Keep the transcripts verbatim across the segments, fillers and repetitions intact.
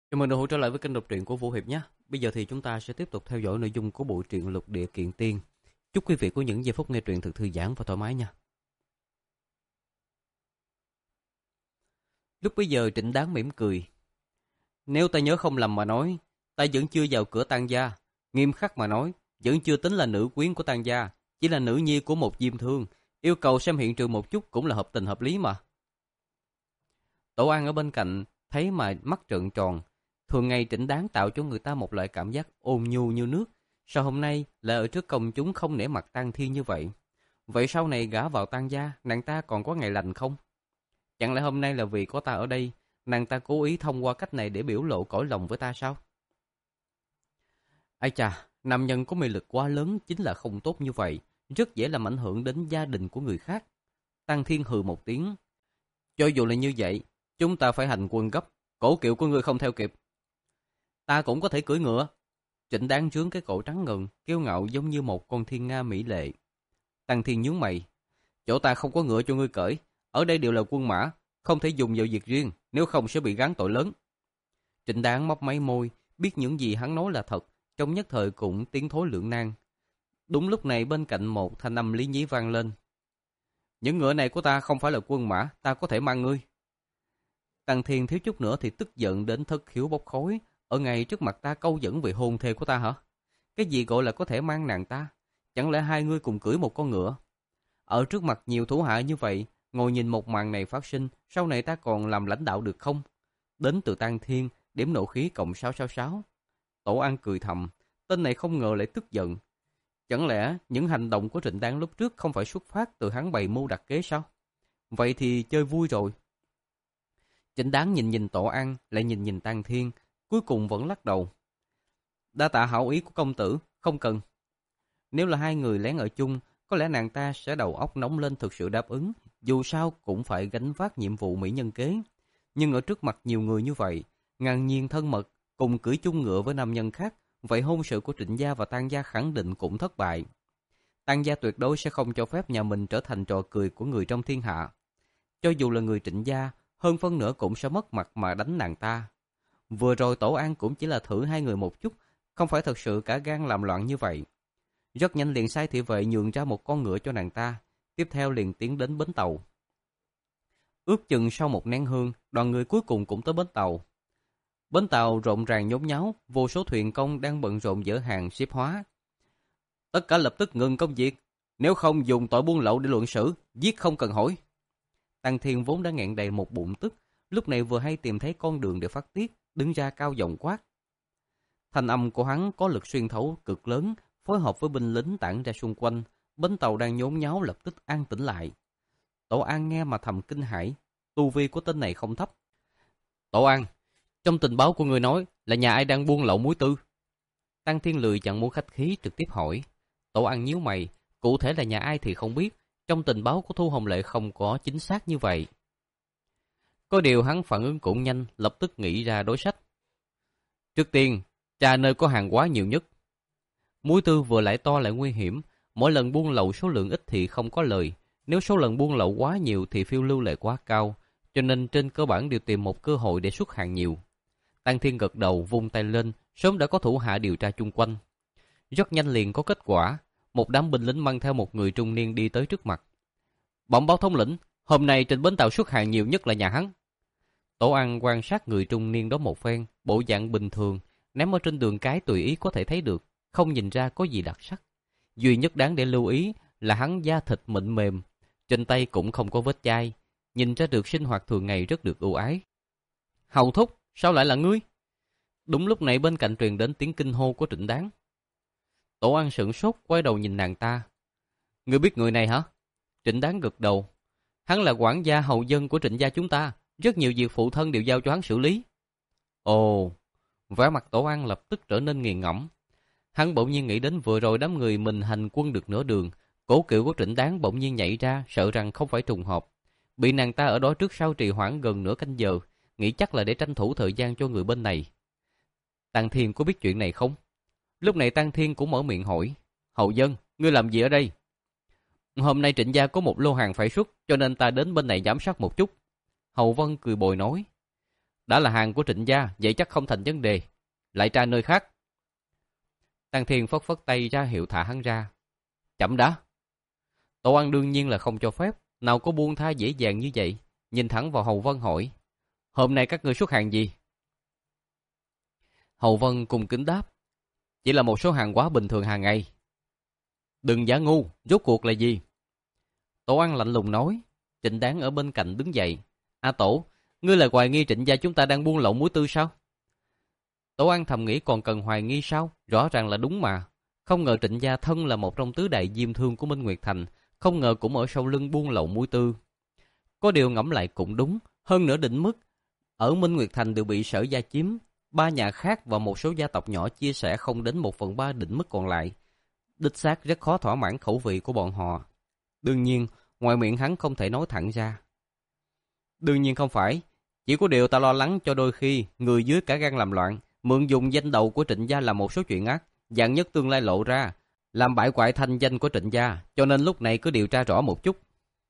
Chào mừng đồng hữu trở lại với kênh đọc truyện của Vũ Hiệp nhé. Bây giờ thì chúng ta sẽ tiếp tục theo dõi nội dung của bộ truyện Lục Địa Kiện Tiên. Chúc quý vị có những giây phút nghe truyện thật thư giãn và thoải mái nha. Lúc bây giờ Trịnh Đáng mỉm cười. Nếu ta nhớ không lầm mà nói, ta vẫn chưa vào cửa Tang gia. Nghiêm khắc mà nói, vẫn chưa tính là nữ quyến của Tang gia, chỉ là nữ nhi của một diêm thương. Yêu cầu xem hiện trường một chút cũng là hợp tình hợp lý mà. Tổ An ở bên cạnh thấy mà mắt trợn tròn. Thường ngày Trịnh Đáng tạo cho người ta một loại cảm giác ôn nhu như nước. Sao hôm nay lại ở trước công chúng không nể mặt Tang Thiên như vậy? Vậy sau này gả vào Tang gia, nàng ta còn có ngày lành không? Chẳng lẽ hôm nay là vì có ta ở đây, nàng ta cố ý thông qua cách này để biểu lộ cõi lòng với ta sao? Ai chà, nam nhân có mị lực quá lớn chính là không tốt như vậy, rất dễ làm ảnh hưởng đến gia đình của người khác. Tang Thiên hừ một tiếng. Cho dù là như vậy, chúng ta phải hành quân gấp, cổ kiệu của ngươi không theo kịp. Ta cũng có thể cưỡi ngựa. Trịnh Đáng trướng cái cổ trắng ngần, kiêu ngạo giống như một con thiên nga mỹ lệ. Tang Thiên nhướng mày. Chỗ ta không có ngựa cho ngươi cởi, ở đây đều là quân mã, không thể dùng vào việc riêng, nếu không sẽ bị gán tội lớn. Trịnh Đáng mấp máy môi, biết những gì hắn nói là thật, trong nhất thời cũng tiến thối lưỡng nan. Đúng lúc này bên cạnh một thanh âm lý nhí vang lên. Những ngựa này của ta không phải là quân mã, ta có thể mang ngươi. Tang Thiên thiếu chút nữa thì tức giận đến thất khiếu bốc khói. Ở ngay trước mặt ta câu dẫn về hôn thê của ta hả? Cái gì gọi là có thể mang nàng ta? Chẳng lẽ hai ngươi cùng cưỡi một con ngựa? Ở trước mặt nhiều thủ hạ như vậy, ngồi nhìn một màn này phát sinh, sau này ta còn làm lãnh đạo được không? Đến từ Tang Thiên, điểm nộ khí cộng sáu sáu sáu. Tổ An cười thầm, tên này không ngờ lại tức giận. Chẳng lẽ những hành động của Trịnh Đáng lúc trước không phải xuất phát từ hắn bày mưu đặt kế sao? Vậy thì chơi vui rồi. Trịnh Đáng nhìn nhìn Tổ An, lại nhìn nhìn Tang Thiên, cuối cùng vẫn lắc đầu. Đa tạ hảo ý của công tử, không cần. Nếu là hai người lén ở chung, có lẽ nàng ta sẽ đầu óc nóng lên thực sự đáp ứng, dù sao cũng phải gánh vác nhiệm vụ mỹ nhân kế. Nhưng ở trước mặt nhiều người như vậy, ngang nhiên thân mật, cùng cưỡi chung ngựa với nam nhân khác, vậy hôn sự của Trịnh gia và Tang gia khẳng định cũng thất bại. Tang gia tuyệt đối sẽ không cho phép nhà mình trở thành trò cười của người trong thiên hạ. Cho dù là người Trịnh gia, hơn phân nửa cũng sẽ mất mặt mà đánh nàng ta. Vừa rồi Tổ An cũng chỉ là thử hai người một chút, không phải thật sự cả gan làm loạn như vậy. Rất nhanh liền sai thị vệ nhường ra một con ngựa cho nàng ta, tiếp theo liền tiến đến bến tàu. Ước chừng sau một nén hương, đoàn người cuối cùng cũng tới bến tàu. Bến tàu rộn ràng nhốn nháo, vô số thuyền công đang bận rộn dỡ hàng ship hóa. Tất cả lập tức ngừng công việc, nếu không dùng tội buôn lậu để luận xử, giết không cần hỏi. Tang Thiên vốn đã nghẹn đầy một bụng tức, lúc này vừa hay tìm thấy con đường để phát tiết, đứng ra cao giọng quát. Thanh âm của hắn có lực xuyên thấu cực lớn, phối hợp với binh lính tản ra xung quanh, bến tàu đang nhốn nháo lập tức an tĩnh lại. Tổ An nghe mà thầm kinh hãi, tu vi của tên này không thấp. Tổ An, trong tình báo của người nói là nhà ai đang buôn lậu muối tư? Tang Thiên lười chẳng muốn khách khí trực tiếp hỏi. Tổ An nhíu mày, cụ thể là nhà ai thì không biết, trong tình báo của Thu Hồng Lệ không có chính xác như vậy. Có điều hắn phản ứng cũng nhanh, lập tức nghĩ ra đối sách. Trước tiên, tra nơi có hàng hóa nhiều nhất. Muối tư vừa lại to lại nguy hiểm, mỗi lần buôn lậu số lượng ít thì không có lời, nếu số lần buôn lậu quá nhiều thì phiêu lưu lại quá cao, cho nên trên cơ bản đều tìm một cơ hội để xuất hàng nhiều. Tang Thiên gật đầu vung tay lên, sớm đã có thủ hạ điều tra chung quanh. Rất nhanh liền có kết quả, một đám binh lính mang theo một người trung niên đi tới trước mặt. Bẩm báo thống lĩnh, hôm nay trên bến tàu xuất hàng nhiều nhất là nhà hắn. Tổ An quan sát người trung niên đó một phen, bộ dạng bình thường, ném ở trên đường cái tùy ý có thể thấy được, không nhìn ra có gì đặc sắc. Duy nhất đáng để lưu ý là hắn da thịt mịn mềm, trên tay cũng không có vết chai, nhìn ra được sinh hoạt thường ngày rất được ưu ái. Hầu thúc, sao lại là ngươi? Đúng lúc này bên cạnh truyền đến tiếng kinh hô của Trịnh Đáng. Tổ An sửng sốt quay đầu nhìn nàng ta. Ngươi biết người này hả? Trịnh Đáng gật đầu. Hắn là quản gia hầu dân của Trịnh gia chúng ta, rất nhiều việc phụ thân đều giao cho hắn xử lý. Ồ, vẻ mặt Tổ An lập tức trở nên nghiền ngẫm. Hắn bỗng nhiên nghĩ đến vừa rồi đám người mình hành quân được nửa đường, cổ kiệu của Trịnh Đáng bỗng nhiên nhảy ra, sợ rằng không phải trùng hợp. Bị nàng ta ở đó trước sau trì hoãn gần nửa canh giờ, nghĩ chắc là để tranh thủ thời gian cho người bên này. Tang Thiên có biết chuyện này không? Lúc này Tang Thiên cũng mở miệng hỏi. Hầu dân, ngươi làm gì ở đây? Hôm nay Trịnh gia có một lô hàng phải xuất, cho nên ta đến bên này giám sát một chút. Hầu Vân cười bồi nói. Đã là hàng của Trịnh gia, vậy chắc không thành vấn đề. Lại tra nơi khác. Tăng Thiên phất phất tay ra hiệu thả hắn ra. Chậm đã. Tổ ăn đương nhiên là không cho phép, nào có buông tha dễ dàng như vậy. Nhìn thẳng vào Hầu Vân hỏi, hôm nay các ngươi xuất hàng gì? Hầu Vân cùng kính đáp, chỉ là một số hàng hóa bình thường hàng ngày. Đừng giả ngu, rốt cuộc là gì? Tổ ăn lạnh lùng nói. Trịnh Đáng ở bên cạnh đứng dậy. A Tổ, ngươi là hoài nghi Trịnh gia chúng ta đang buôn lậu muối tư sao? Tổ ăn thầm nghĩ còn cần hoài nghi sao? Rõ ràng là đúng mà. Không ngờ Trịnh gia thân là một trong tứ đại diêm thương của Minh Nguyệt Thành, không ngờ cũng ở sau lưng buôn lậu muối tư. Có điều ngẫm lại cũng đúng, hơn nữa định mức ở Minh Nguyệt Thành đều bị Sở gia chiếm, ba nhà khác và một số gia tộc nhỏ chia sẻ không đến một phần ba định mức còn lại. Đích xác rất khó thỏa mãn khẩu vị của bọn họ. Đương nhiên, ngoài miệng hắn không thể nói thẳng ra. Đương nhiên không phải, chỉ có điều ta lo lắng cho đôi khi người dưới cả gan làm loạn, mượn dùng danh đầu của Trịnh gia làm một số chuyện ác, dạng nhất tương lai lộ ra, làm bại hoại thanh danh của Trịnh gia, cho nên lúc này cứ điều tra rõ một chút.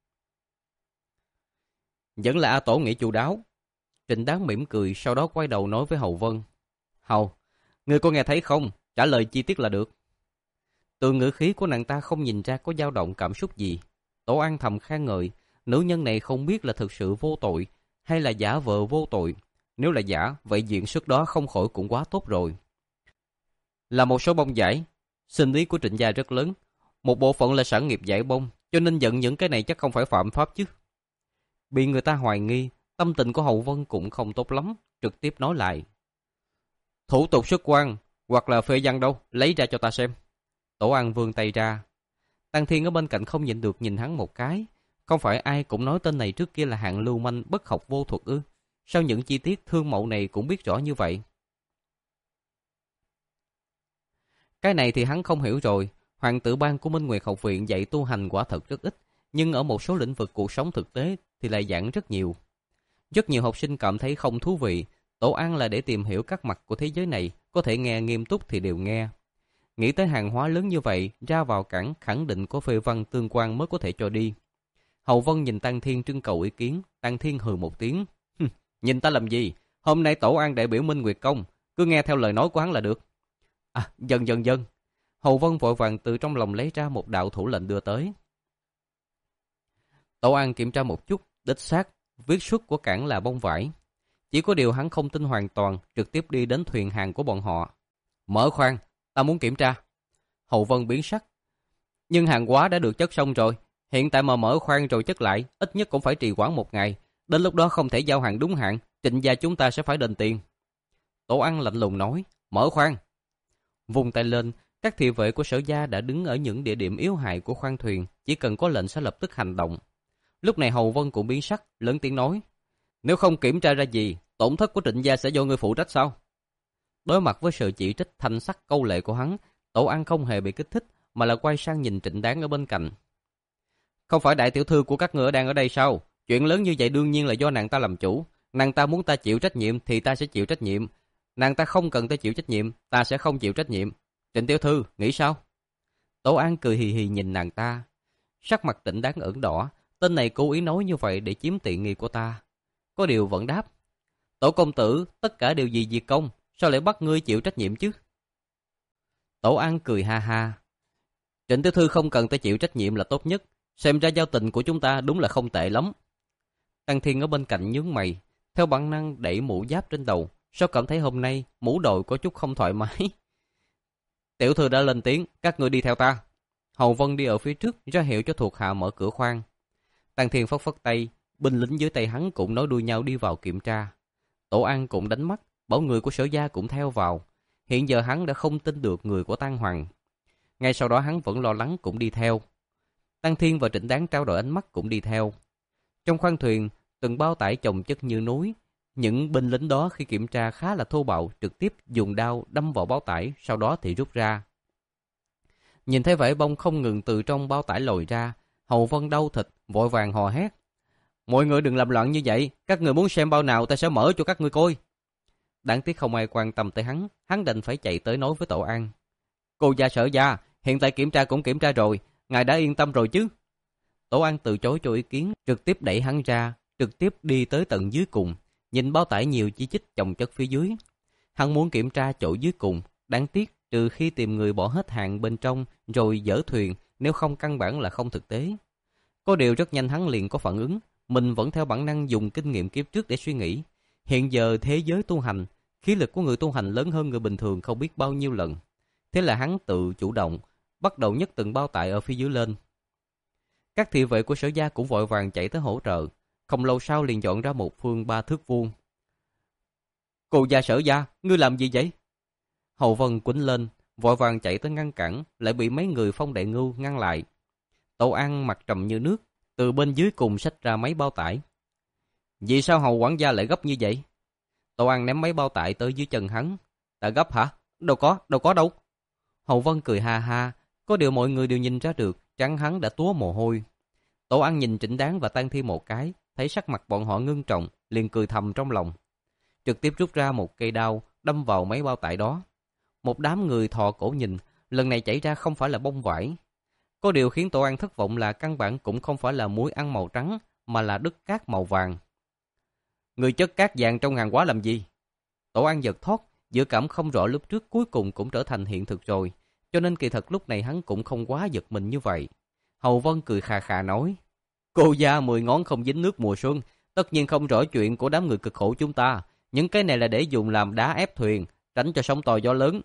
Vẫn là A Tổ nghĩ chu đáo. Trịnh Đáng mỉm cười, sau đó quay đầu nói với Hầu Vân. Hầu, ngươi có nghe thấy không? Trả lời chi tiết là được. Từ ngữ khí của nàng ta không nhìn ra có dao động cảm xúc gì. Tổ An thầm khen ngợi, nữ nhân này không biết là thực sự vô tội, hay là giả vờ vô tội. Nếu là giả, vậy diện xuất đó không khỏi cũng quá tốt rồi. Là một số bông giải, sinh lý của Trịnh gia rất lớn. Một bộ phận là sản nghiệp giải bông, cho nên giận những cái này chắc không phải phạm pháp chứ. Bị người ta hoài nghi, tâm tình của Hầu Vân cũng không tốt lắm, trực tiếp nói lại. Thủ tục xuất quan, hoặc là phê văn đâu, lấy ra cho ta xem. Tổ An vươn tay ra. Tăng Thiên ở bên cạnh không nhịn được nhìn hắn một cái. Không phải ai cũng nói tên này trước kia là hạng lưu manh bất học vô thuật ư? Sao những chi tiết thương mậu này cũng biết rõ như vậy? Cái này thì hắn không hiểu rồi. Hoàng tử ban của Minh Nguyệt học viện dạy tu hành quả thật rất ít, nhưng ở một số lĩnh vực cuộc sống thực tế thì lại giảng rất nhiều. Rất nhiều học sinh cảm thấy không thú vị. Tổ An là để tìm hiểu các mặt của thế giới này, có thể nghe nghiêm túc thì đều nghe. Nghĩ tới hàng hóa lớn như vậy, ra vào cảng khẳng định có phê văn tương quan mới có thể cho đi. Hầu Vân nhìn Tăng Thiên trưng cầu ý kiến, Tăng Thiên hừ một tiếng. Nhìn ta làm gì? Hôm nay Tổ An đại biểu Minh Nguyệt Công, cứ nghe theo lời nói của hắn là được. À, dần dần dần. Hầu Vân vội vàng từ trong lòng lấy ra một đạo thủ lệnh đưa tới. Tổ An kiểm tra một chút, đích xác, viết xuất của cảng là bông vải. Chỉ có điều hắn không tin hoàn toàn, trực tiếp đi đến thuyền hàng của bọn họ. Mở khoang, ta muốn kiểm tra. Hầu Vân biến sắc. Nhưng hàng hóa đã được chất xong rồi, hiện tại mà mở khoang rồi chất lại, ít nhất cũng phải trì hoãn một ngày. Đến lúc đó không thể giao hàng đúng hạn, Trịnh gia chúng ta sẽ phải đền tiền. Tổ An lạnh lùng nói, mở khoang. Vùng tay lên, các thị vệ của Sở gia đã đứng ở những địa điểm yếu hại của khoang thuyền, chỉ cần có lệnh sẽ lập tức hành động. Lúc này Hầu Vân cũng biến sắc, lớn tiếng nói, nếu không kiểm tra ra gì, tổn thất của Trịnh gia sẽ do người phụ trách sao? Đối mặt với sự chỉ trích thanh sắc câu lệ của hắn, Tổ An không hề bị kích thích, mà là quay sang nhìn Trịnh Đáng ở bên cạnh. Không phải đại tiểu thư của các ngươi đang ở đây sao? Chuyện lớn như vậy đương nhiên là do nàng ta làm chủ. Nàng ta muốn ta chịu trách nhiệm thì ta sẽ chịu trách nhiệm. Nàng ta không cần ta chịu trách nhiệm, ta sẽ không chịu trách nhiệm. Trịnh tiểu thư, nghĩ sao? Tổ An cười hì hì nhìn nàng ta. Sắc mặt Trịnh Đáng ửng đỏ, tên này cố ý nói như vậy để chiếm tiện nghi của ta. Có điều vẫn đáp. Tổ công tử, tất cả đều vì việc công, sao lại bắt ngươi chịu trách nhiệm chứ? Tổ An cười ha ha. Trịnh tiểu thư không cần ta chịu trách nhiệm là tốt nhất. Xem ra giao tình của chúng ta đúng là không tệ lắm. Tăng Thiên ở bên cạnh nhướng mày, theo bản năng đẩy mũ giáp trên đầu. Sao cảm thấy hôm nay mũ đội có chút không thoải mái? Tiểu thư đã lên tiếng, các ngươi đi theo ta. Hầu Vân đi ở phía trước, ra hiệu cho thuộc hạ mở cửa khoang. Tăng Thiên phất phất tay, binh lính dưới tay hắn cũng nối đuôi nhau đi vào kiểm tra. Tổ An cũng đánh mắt, bảo người của Sở gia cũng theo vào. Hiện giờ hắn đã không tin được người của Tăng Hoàng. Ngay sau đó hắn vẫn lo lắng cũng đi theo. Tăng Thiên và Trịnh Đáng trao đổi ánh mắt cũng đi theo. Trong khoang thuyền, từng bao tải chồng chất như núi. Những binh lính đó khi kiểm tra khá là thô bạo, trực tiếp dùng đao đâm vào bao tải, sau đó thì rút ra. Nhìn thấy vải bông không ngừng từ trong bao tải lồi ra, Hầu Vân đau thịt, vội vàng hò hét. Mọi người đừng làm loạn như vậy, các người muốn xem bao nào ta sẽ mở cho các ngươi coi. Đáng tiếc không ai quan tâm tới hắn, hắn đành phải chạy tới nói với Tổ An. Cô gia Sở gia, hiện tại kiểm tra cũng kiểm tra rồi, ngài đã yên tâm rồi chứ? Tổ An từ chối cho ý kiến, trực tiếp đẩy hắn ra, trực tiếp đi tới tận dưới cùng. nhìn bao tải nhiều chi chít chồng chất phía dưới. Hắn muốn kiểm tra chỗ dưới cùng, đáng tiếc trừ khi tìm người bỏ hết hàng bên trong rồi dỡ thuyền, nếu không căn bản là không thực tế. Có điều rất nhanh hắn liền có phản ứng, mình vẫn theo bản năng dùng kinh nghiệm kiếp trước để suy nghĩ. Hiện giờ thế giới tu hành, khí lực của người tu hành lớn hơn người bình thường không biết bao nhiêu lần. Thế là hắn tự chủ động, bắt đầu nhấc từng bao tải ở phía dưới lên. Các thị vệ của Sở Gia cũng vội vàng chạy tới hỗ trợ, không lâu sau liền dọn ra một phương ba thước vuông. Cô gia Sở Gia, ngươi làm gì vậy? Hầu Vân quýnh lên, vội vàng chạy tới ngăn cản, lại bị mấy người Phong Đại Ngưu ngăn lại. Tổ An mặt trầm như nước, từ bên dưới cùng xách ra mấy bao tải. Vì sao Hầu quản gia lại gấp như vậy? Tổ An ném mấy bao tải tới dưới chân hắn. Ta gấp hả? Đâu có, đâu có đâu. Hầu Vân cười ha ha, có điều mọi người đều nhìn ra được, trắng hắn đã túa mồ hôi. Tổ An nhìn Trịnh Đáng và Tang Thi một cái, thấy sắc mặt bọn họ ngưng trọng, liền cười thầm trong lòng. Trực tiếp rút ra một cây đao, đâm vào mấy bao tải đó. Một đám người thò cổ nhìn, lần này chảy ra không phải là bông vải. Có điều khiến Tổ An thất vọng là căn bản cũng không phải là muối ăn màu trắng, mà là đất cát màu vàng. Người chất cát vàng trong hàng hóa làm gì? Tổ An giật thót, dự cảm không rõ lúc trước cuối cùng cũng trở thành hiện thực rồi, cho nên kỳ thật lúc này hắn cũng không quá giật mình như vậy. Hầu Vân cười khà khà nói, cô gia mười ngón không dính nước mùa xuân, tất nhiên không rõ chuyện của đám người cực khổ chúng ta. Những cái này là để dùng làm đá ép thuyền, tránh cho sóng to gió lớn.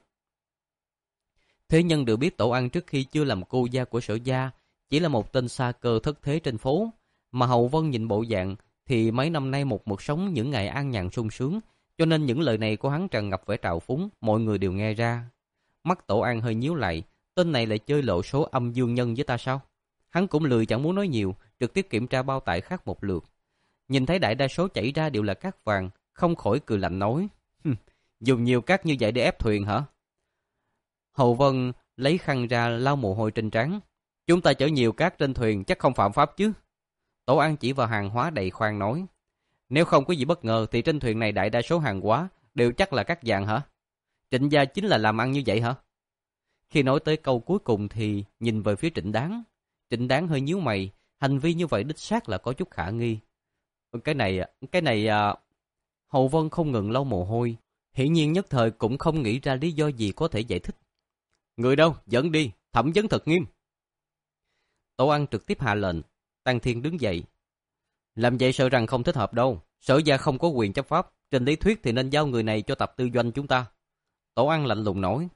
Thế nhân đều biết Tổ An trước khi chưa làm cô gia của Sở Gia, chỉ là một tên sa cơ thất thế trên phố, mà Hầu Vân nhìn bộ dạng thì mấy năm nay một mực sống những ngày an nhàn sung sướng, cho nên những lời này của hắn tràn ngập vẻ trào phúng, mọi người đều nghe ra. Mắt Tổ An hơi nhíu lại, tên này lại chơi lộ số âm dương nhân với ta sao? Hắn cũng lười chẳng muốn nói nhiều, trực tiếp kiểm tra bao tải khác một lượt. Nhìn thấy đại đa số chảy ra đều là cát vàng, không khỏi cười lạnh nói, dùng nhiều cát như vậy để ép thuyền hả? Hầu Vân lấy khăn ra lau mồ hôi trên trán. Chúng ta chở nhiều cát trên thuyền chắc không phạm pháp chứ? Tổ An chỉ vào hàng hóa đầy khoang nói, nếu không có gì bất ngờ thì trên thuyền này đại đa số hàng hóa đều chắc là cát vàng hả? Trịnh gia chính là làm ăn như vậy hả? Khi nói tới câu cuối cùng thì nhìn về phía Trịnh Đáng. Trịnh Đáng hơi nhíu mày, hành vi như vậy đích xác là có chút khả nghi. Cái này, cái này... À... Hầu Vân không ngừng lau mồ hôi, hiển nhiên nhất thời cũng không nghĩ ra lý do gì có thể giải thích. Người đâu, dẫn đi, thẩm vấn thật nghiêm. Tổ An trực tiếp hạ lệnh. Tăng Thiên đứng dậy. Làm vậy sợ rằng không thích hợp đâu. Sở Gia không có quyền chấp pháp, trên lý thuyết thì nên giao người này cho tập tư doanh chúng ta. Tổ An lạnh lùng nói.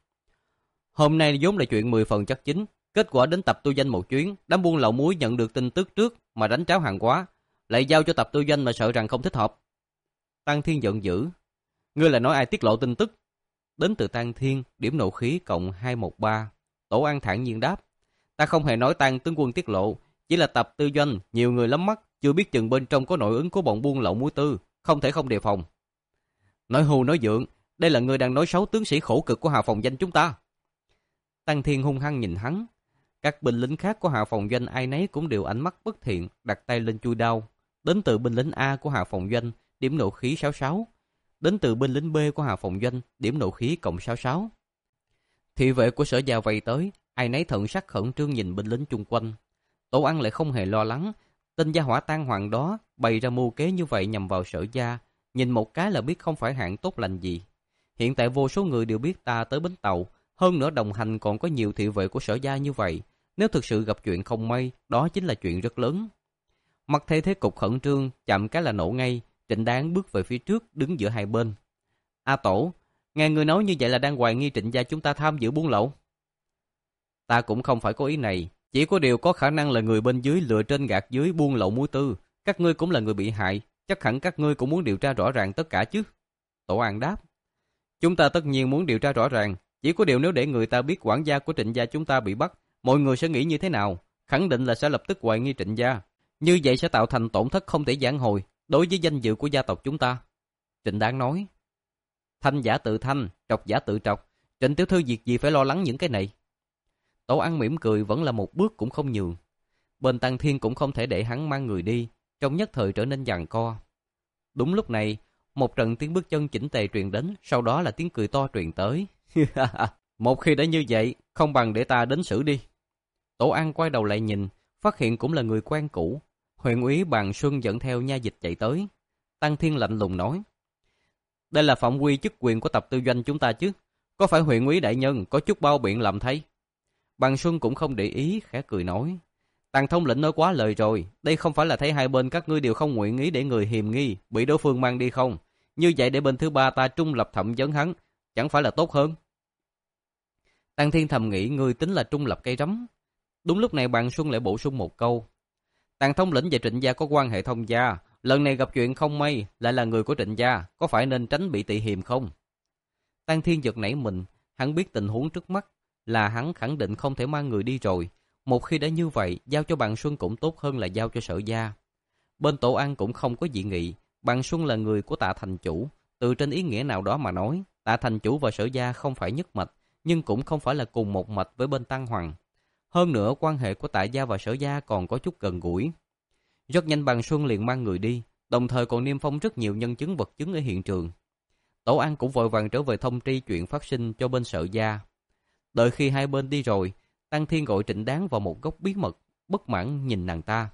Hôm nay vốn là chuyện mười phần chắc chính, kết quả đến tập tư doanh một chuyến, đám buôn lậu muối nhận được tin tức trước mà đánh tráo hàng hóa, lại giao cho tập tư doanh mà sợ rằng không thích hợp. Tăng Thiên giận dữ. Ngươi là nói ai tiết lộ tin tức? Đến từ Tăng Thiên, điểm nộ khí cộng hai một ba. Tổ An thản nhiên đáp. Ta không hề nói Tăng tướng quân tiết lộ, chỉ là tập tư doanh, nhiều người lắm mắt, chưa biết chừng bên trong có nội ứng của bọn buôn lậu muối tư, không thể không đề phòng. Nói hù nói dượng, đây là người đang nói xấu tướng sĩ khổ cực của Hà Phòng Doanh chúng ta. Tăng Thiên hung hăng nhìn hắn. Các binh lính khác của Hà Phòng Doanh ai nấy cũng đều ánh mắt bất thiện, đặt tay lên chui đao. Đến từ binh lính A của Hà Phòng Doanh, điểm nộ khí sáu sáu. Đến từ binh lính B của Hà Phòng Doanh, điểm nộ khí cộng sáu sáu. Thị vệ của Sở Gia vây tới, ai nấy thận sắc khẩn trương nhìn binh lính chung quanh. Tổ Ăn lại không hề lo lắng, tên gia hỏa tan hoàng đó bày ra mưu kế như vậy nhằm vào Sở Gia, nhìn một cái là biết không phải hạng tốt lành gì. Hiện tại vô số người đều biết ta tới bến tàu, hơn nữa đồng hành còn có nhiều thị vệ của Sở Gia như vậy, nếu thực sự gặp chuyện không may, đó chính là chuyện rất lớn. Mặt thấy thế cục khẩn trương, chậm cái là nổ ngay. Trịnh Đáng bước về phía trước, đứng giữa hai bên. A Tổ, nghe người nói như vậy là đang hoài nghi Trịnh gia chúng ta tham dự buôn lậu. Ta cũng không phải có ý này, chỉ có điều có khả năng là người bên dưới lừa trên gạt dưới buôn lậu muối tư. Các ngươi cũng là người bị hại, chắc hẳn các ngươi cũng muốn điều tra rõ ràng tất cả chứ. Tổ An đáp. Chúng ta tất nhiên muốn điều tra rõ ràng, chỉ có điều nếu để người ta biết quản gia của Trịnh gia chúng ta bị bắt, mọi người sẽ nghĩ như thế nào? Khẳng định là sẽ lập tức hoài nghi Trịnh gia. Như vậy sẽ tạo thành tổn thất không thể vãn hồi đối với danh dự của gia tộc chúng ta. Trịnh Đáng nói. Thanh giả tự thanh, trọc giả tự trọc. Trịnh tiểu thư việc gì phải lo lắng những cái này? Tổ Ăn mỉm cười vẫn là một bước cũng không nhường. Bên Tăng Thiên cũng không thể để hắn mang người đi, trong nhất thời trở nên giằng co. Đúng lúc này, một trận tiếng bước chân chỉnh tề truyền đến, sau đó là tiếng cười to truyền tới. Một khi đã như vậy, không bằng để ta đến xử đi. Tổ An quay đầu lại nhìn, phát hiện cũng là người quen cũ. Huyện úy Bàn Xuân dẫn theo nha dịch chạy tới. Tăng Thiên lạnh lùng nói. Đây là phạm quy chức quyền của tập tư doanh chúng ta chứ. Có phải huyện úy đại nhân có chút bao biện làm thay? Bằng Xuân cũng không để ý, khẽ cười nói. Tàng thống lĩnh nói quá lời rồi. Đây không phải là thấy hai bên các ngươi đều không nguyện ý để người hiềm nghi bị đối phương mang đi không? Như vậy để bên thứ ba ta trung lập thẩm vấn hắn, chẳng phải là tốt hơn? Tăng Thiên thầm nghĩ, người tính là trung lập cây rắm. Đúng lúc này Bằng Xuân lại bổ sung một câu. Tàng thống lĩnh và Trịnh gia có quan hệ thông gia, lần này gặp chuyện không may lại là người của Trịnh gia, có phải nên tránh bị tị hiềm không? Tăng Thiên giật nảy mình, hắn biết tình huống trước mắt là hắn khẳng định không thể mang người đi rồi. Một khi đã như vậy, giao cho Bằng Xuân cũng tốt hơn là giao cho Sở gia. Bên Tổ An cũng không có dị nghị. Bằng Xuân là người của Tạ thành chủ, từ trên ý nghĩa nào đó mà nói, Tạ thành chủ và Sở gia không phải nhất mạch, nhưng cũng không phải là cùng một mạch với bên Tăng Hoàng. Hơn nữa, quan hệ của Tạ gia và Sở gia còn có chút gần gũi. Rất nhanh Bằng Xuân liền mang người đi, đồng thời còn niêm phong rất nhiều nhân chứng vật chứng ở hiện trường. Tổ An cũng vội vàng trở về thông tri chuyện phát sinh cho bên Sở gia. Đợi khi hai bên đi rồi, Tăng Thiên gọi Trịnh Đáng vào một góc bí mật, bất mãn nhìn nàng ta.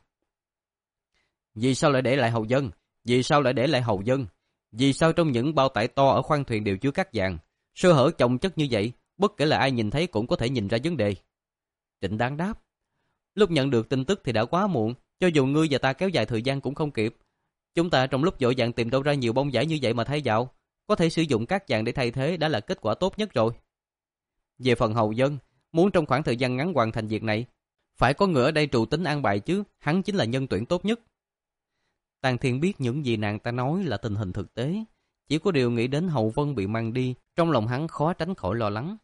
Vì sao lại để lại hầu dân? Vì sao lại để lại hầu dân? Vì sao trong những bao tải to ở khoang thuyền đều chứa cát vàng? Sơ hở chồng chất như vậy, bất kể là ai nhìn thấy cũng có thể nhìn ra vấn đề. Trịnh Đáng đáp. Lúc nhận được tin tức thì đã quá muộn, cho dù ngươi và ta kéo dài thời gian cũng không kịp. Chúng ta trong lúc vội vàng tìm đâu ra nhiều bông giải như vậy mà thay vào, có thể sử dụng cát vàng để thay thế đã là kết quả tốt nhất rồi. Về phần hầu dân, muốn trong khoảng thời gian ngắn hoàn thành việc này, phải có người ở đây trụ tính an bài chứ, hắn chính là nhân tuyển tốt nhất. Tàng Thiên biết những gì nàng ta nói là tình hình thực tế, chỉ có điều nghĩ đến Hầu Vân bị mang đi, trong lòng hắn khó tránh khỏi lo lắng.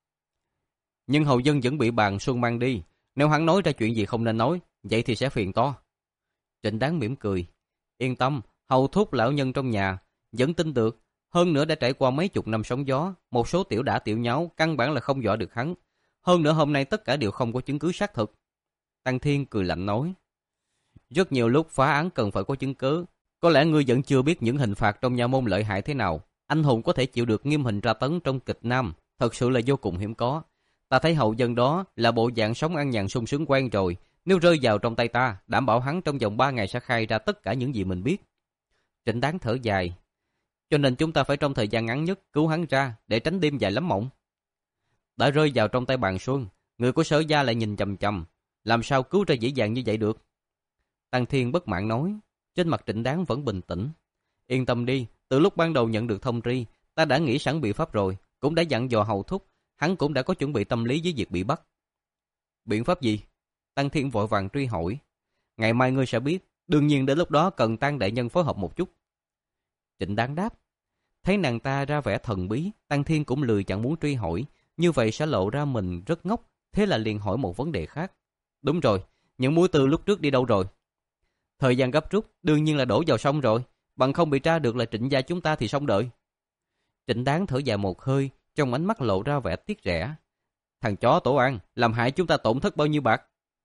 Nhưng hầu dân vẫn bị Bàn Xuân mang đi, nếu hắn nói ra chuyện gì không nên nói, vậy thì sẽ phiền to. Trịnh Đáng mỉm cười. Yên tâm, hầu thúc lão nhân trong nhà, vẫn tin được. Hơn nữa đã trải qua mấy chục năm sóng gió, một số tiểu đả tiểu nháo, căn bản là không dọa được hắn. Hơn nữa hôm nay tất cả đều không có chứng cứ xác thực. Tăng Thiên cười lạnh nói. Rất nhiều lúc phá án cần phải có chứng cứ. Có lẽ ngươi vẫn chưa biết những hình phạt trong nha môn lợi hại thế nào. Anh hùng có thể chịu được nghiêm hình tra tấn trong kịch nam, thật sự là vô cùng hiếm có. Ta thấy hậu dân đó là bộ dạng sống ăn nhàn sung sướng quen rồi. Nếu rơi vào trong tay ta, đảm bảo hắn trong vòng ba ngày sẽ khai ra tất cả những gì mình biết. Trịnh Đáng thở dài. Cho nên chúng ta phải trong thời gian ngắn nhất cứu hắn ra để tránh đêm dài lắm mộng. Đã rơi vào trong tay Bàn Xuân, người của Sở gia lại nhìn chằm chằm, làm sao cứu ra dễ dàng như vậy được? Tăng Thiên bất mãn nói. Trên mặt Trịnh Đáng vẫn bình tĩnh. Yên tâm đi, từ lúc ban đầu nhận được thông tri, ta đã nghĩ sẵn biện pháp rồi, cũng đã dặn dò hầu thúc, hắn cũng đã có chuẩn bị tâm lý với việc bị bắt. Biện pháp gì? Tăng Thiên vội vàng truy hỏi. Ngày mai ngươi sẽ biết, đương nhiên đến lúc đó cần Tăng đại nhân phối hợp một chút. Trịnh Đáng đáp. Thấy nàng ta ra vẻ thần bí, Tăng Thiên cũng lười chẳng muốn truy hỏi, như vậy sẽ lộ ra mình rất ngốc, thế là liền hỏi một vấn đề khác. Đúng rồi, những mũi tư lúc trước đi đâu rồi? Thời gian gấp rút, đương nhiên là đổ vào sông rồi, bằng không bị tra được là Trịnh gia chúng ta thì xong đợi. Trịnh Đáng thở dài một hơi, trong ánh mắt lộ ra vẻ tiếc rẻ. Thằng chó Tổ An, làm hại chúng ta tổn thất bao nhiêu bạc?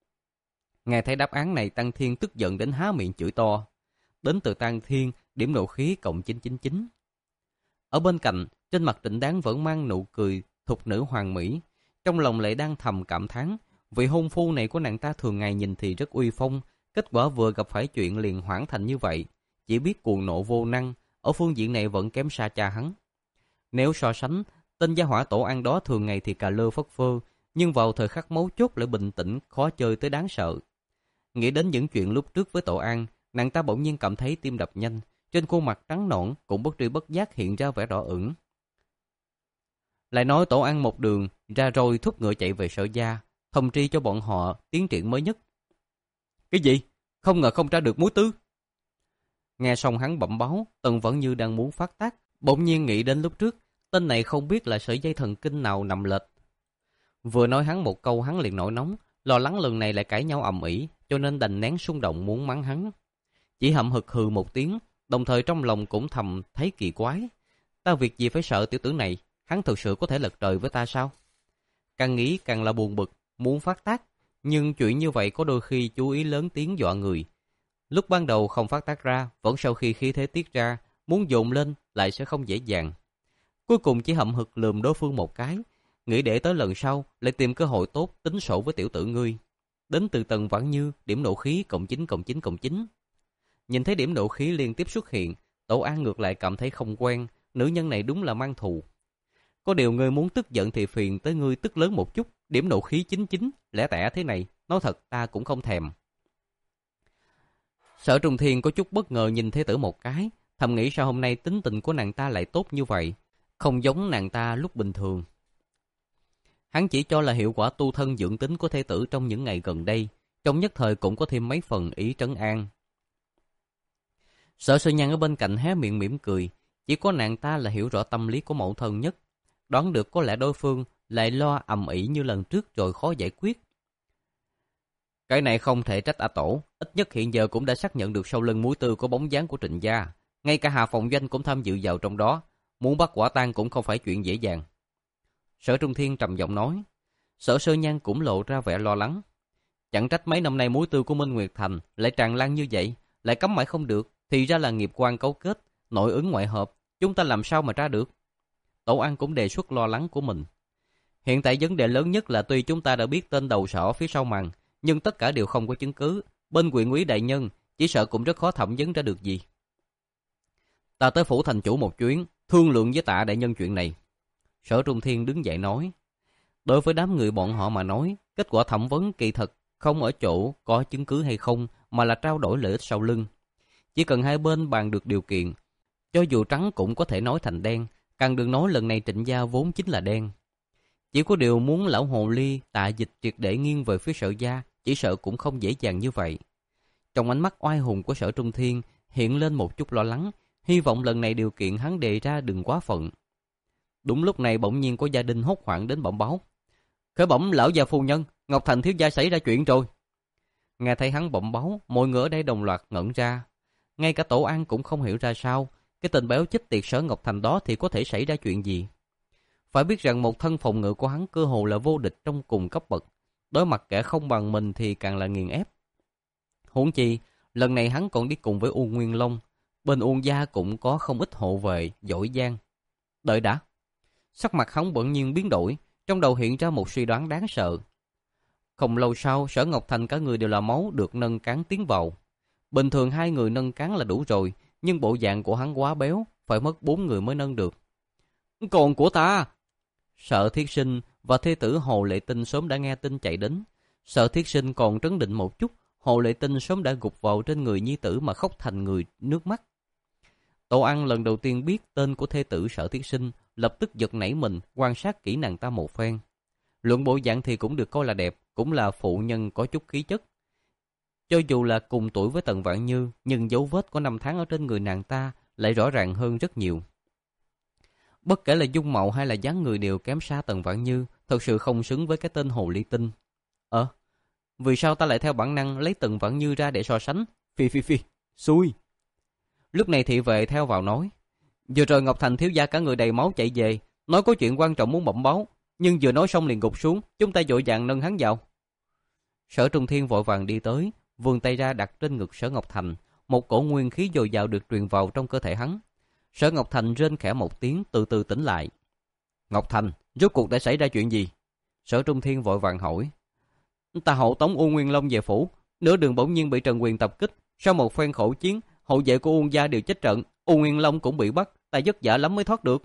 Nghe thấy đáp án này, Tăng Thiên tức giận đến há miệng chửi to. Đến từ Tăng Thiên, điểm nộ khí cộng chín chín chín. Ở bên cạnh, trên mặt Trịnh Đáng vẫn mang nụ cười thục nữ hoàng mỹ, trong lòng lại đang thầm cảm thán, vị hôn phu này của nàng ta thường ngày nhìn thì rất uy phong, kết quả vừa gặp phải chuyện liền hoảng thành như vậy, chỉ biết cuồng nộ vô năng, ở phương diện này vẫn kém xa cha hắn. Nếu so sánh, tên gia hỏa Tổ An đó thường ngày thì cà lơ phất phơ, nhưng vào thời khắc mấu chốt lại bình tĩnh, khó chơi tới đáng sợ. Nghĩ đến những chuyện lúc trước với Tổ An, nàng ta bỗng nhiên cảm thấy tim đập nhanh, trên khuôn mặt trắng nõn cũng bất tri bất giác hiện ra vẻ đỏ ửng. Lại nói Tổ An một đường ra rồi thúc ngựa chạy về Sở gia, thông tri cho bọn họ tiến triển mới nhất. Cái gì? Không ngờ không tra được mối tư. Nghe xong hắn bẩm báo, Tần vẫn như đang muốn phát tác, bỗng nhiên nghĩ đến lúc trước, tên này không biết là sợi dây thần kinh nào nằm lệch. Vừa nói hắn một câu hắn liền nổi nóng, lo lắng lần này lại cãi nhau ầm ĩ, cho nên đành nén xung động muốn mắng hắn. Chỉ hậm hực hừ một tiếng, đồng thời trong lòng cũng thầm thấy kỳ quái. Ta việc gì phải sợ tiểu tử này, hắn thực sự có thể lật trời với ta sao? Càng nghĩ càng là buồn bực, muốn phát tác, nhưng chuyện như vậy có đôi khi chú ý lớn tiếng dọa người. Lúc ban đầu không phát tác ra, vẫn sau khi khí thế tiết ra, muốn dồn lên lại sẽ không dễ dàng. Cuối cùng chỉ hậm hực lườm đối phương một cái, nghĩ để tới lần sau lại tìm cơ hội tốt tính sổ với tiểu tử ngươi. Đến từ Tần Vãn Như, điểm nộ khí cộng chín cộng chín cộng chín. Nhìn thấy điểm nộ khí liên tiếp xuất hiện, Tổ An ngược lại cảm thấy không quen, nữ nhân này đúng là mang thù. Có điều ngươi muốn tức giận thì phiền tới ngươi tức lớn một chút, điểm nộ khí chính chính, lẻ tẻ thế này, nói thật ta cũng không thèm. Sở Trung Thiên có chút bất ngờ nhìn Thế Tử một cái, thầm nghĩ sao hôm nay tính tình của nàng ta lại tốt như vậy, không giống nàng ta lúc bình thường. Hắn chỉ cho là hiệu quả tu thân dưỡng tính của Thế Tử trong những ngày gần đây, trong nhất thời cũng có thêm mấy phần ý trấn an. Sở Sơ Nhan ở bên cạnh hé miệng mỉm cười, chỉ có nàng ta là hiểu rõ tâm lý của mẫu thân nhất, đoán được có lẽ đối phương lại lo ầm ĩ như lần trước rồi khó giải quyết. Cái này không thể trách A Tổ, ít nhất hiện giờ cũng đã xác nhận được sau lưng mũi tư có bóng dáng của Trịnh gia, ngay cả Hà Phòng Doanh cũng tham dự vào trong đó, muốn bắt quả tang cũng không phải chuyện dễ dàng. Sở Trung Thiên trầm giọng nói. Sở Sơ Nhan cũng lộ ra vẻ lo lắng. Chẳng trách mấy năm nay mũi tư của Minh Nguyệt Thành lại tràn lan như vậy, lại cấm mãi không được, thì ra là nghiệp quan cấu kết, nội ứng ngoại hợp, chúng ta làm sao mà tra được? Tổ An cũng đề xuất lo lắng của mình. Hiện tại vấn đề lớn nhất là tuy chúng ta đã biết tên đầu sỏ phía sau màn, nhưng tất cả đều không có chứng cứ, bên huyện úy đại nhân chỉ sợ cũng rất khó thẩm vấn ra được gì. Ta tới phủ thành chủ một chuyến, thương lượng với Tạ đại nhân chuyện này. Sở Trung Thiên đứng dậy nói. Đối với đám người bọn họ mà nói, kết quả thẩm vấn kỳ thật không ở chỗ có chứng cứ hay không, mà là trao đổi lợi ích sau lưng. Chỉ cần hai bên bàn được điều kiện, cho dù trắng cũng có thể nói thành đen, càng đừng nói lần này Trịnh gia vốn chính là đen. Chỉ có điều muốn lão hồ ly Tạ Dịch triệt để nghiêng về phía Sở gia, chỉ sợ cũng không dễ dàng như vậy. Trong ánh mắt oai hùng của Sở Trung Thiên hiện lên một chút lo lắng, hy vọng lần này điều kiện hắn đề ra đừng quá phận. Đúng lúc này bỗng nhiên có gia đình hốt hoảng đến bẩm báo. Khởi bẩm lão gia phu nhân, Ngọc Thành thiếu gia xảy ra chuyện rồi. Nghe thấy hắn bẩm báo, mọi người ở đây đồng loạt ngẩn ra. Ngay cả Tổ An cũng không hiểu ra sao, cái tên béo chết tiệt Sở Ngọc Thành đó thì có thể xảy ra chuyện gì. Phải biết rằng một thân phòng ngự của hắn cơ hồ là vô địch trong cùng cấp bậc, đối mặt kẻ không bằng mình thì càng là nghiền ép. Huống chi, lần này hắn còn đi cùng với Uông Nguyên Long, bên Uông gia cũng có không ít hộ vệ giỏi giang. Đợi đã. Sắc mặt hắn bỗng nhiên biến đổi, trong đầu hiện ra một suy đoán đáng sợ. Không lâu sau, Sở Ngọc Thành cả người đều là máu được nâng cán tiến vào. Bình thường hai người nâng cán là đủ rồi, nhưng bộ dạng của hắn quá béo, phải mất bốn người mới nâng được. Còn của ta! Sở Thiết Sinh và thê tử Hồ Lệ Tinh sớm đã nghe tin chạy đến. Sở Thiết Sinh còn trấn định một chút, Hồ Lệ Tinh sớm đã gục vào trên người nhi tử mà khóc thành người nước mắt. Tổ An lần đầu tiên biết tên của thê tử Sở Thiết Sinh, lập tức giật nảy mình, quan sát kỹ nàng ta một phen. Luận bộ dạng thì cũng được coi là đẹp, cũng là phụ nhân có chút khí chất. Cho dù là cùng tuổi với Tần Vạn Như, nhưng dấu vết có năm tháng ở trên người nàng ta lại rõ ràng hơn rất nhiều. Bất kể là dung mạo hay là dáng người đều kém xa Tần Vạn Như, thật sự không xứng với cái tên Hồ Ly Tinh. Ờ, vì sao ta lại theo bản năng lấy Tần Vạn Như ra để so sánh? Phi phi phi, xui. Lúc này thị vệ theo vào nói. Vừa rồi Ngọc Thành thiếu gia cả người đầy máu chạy về, nói có chuyện quan trọng muốn bẩm báo, nhưng vừa nói xong liền gục xuống, chúng ta vội vàng nâng hắn vào. Sở Trung Thiên vội vàng đi tới, vươn tay ra đặt trên ngực Sở Ngọc Thành, một cổ nguyên khí dồi dào được truyền vào trong cơ thể hắn. Sở Ngọc Thành rên khẽ một tiếng, từ từ tỉnh lại. Ngọc Thành, rốt cuộc đã xảy ra chuyện gì? Sở Trung Thiên vội vàng hỏi. Ta hộ tống Uông Nguyên Long về phủ, nửa đường bỗng nhiên bị Trần Quyền tập kích, sau một phen khổ chiến, hậu vệ của Uông gia đều chết trận, Uông Nguyên Long cũng bị bắt, ta vất vả lắm mới thoát được.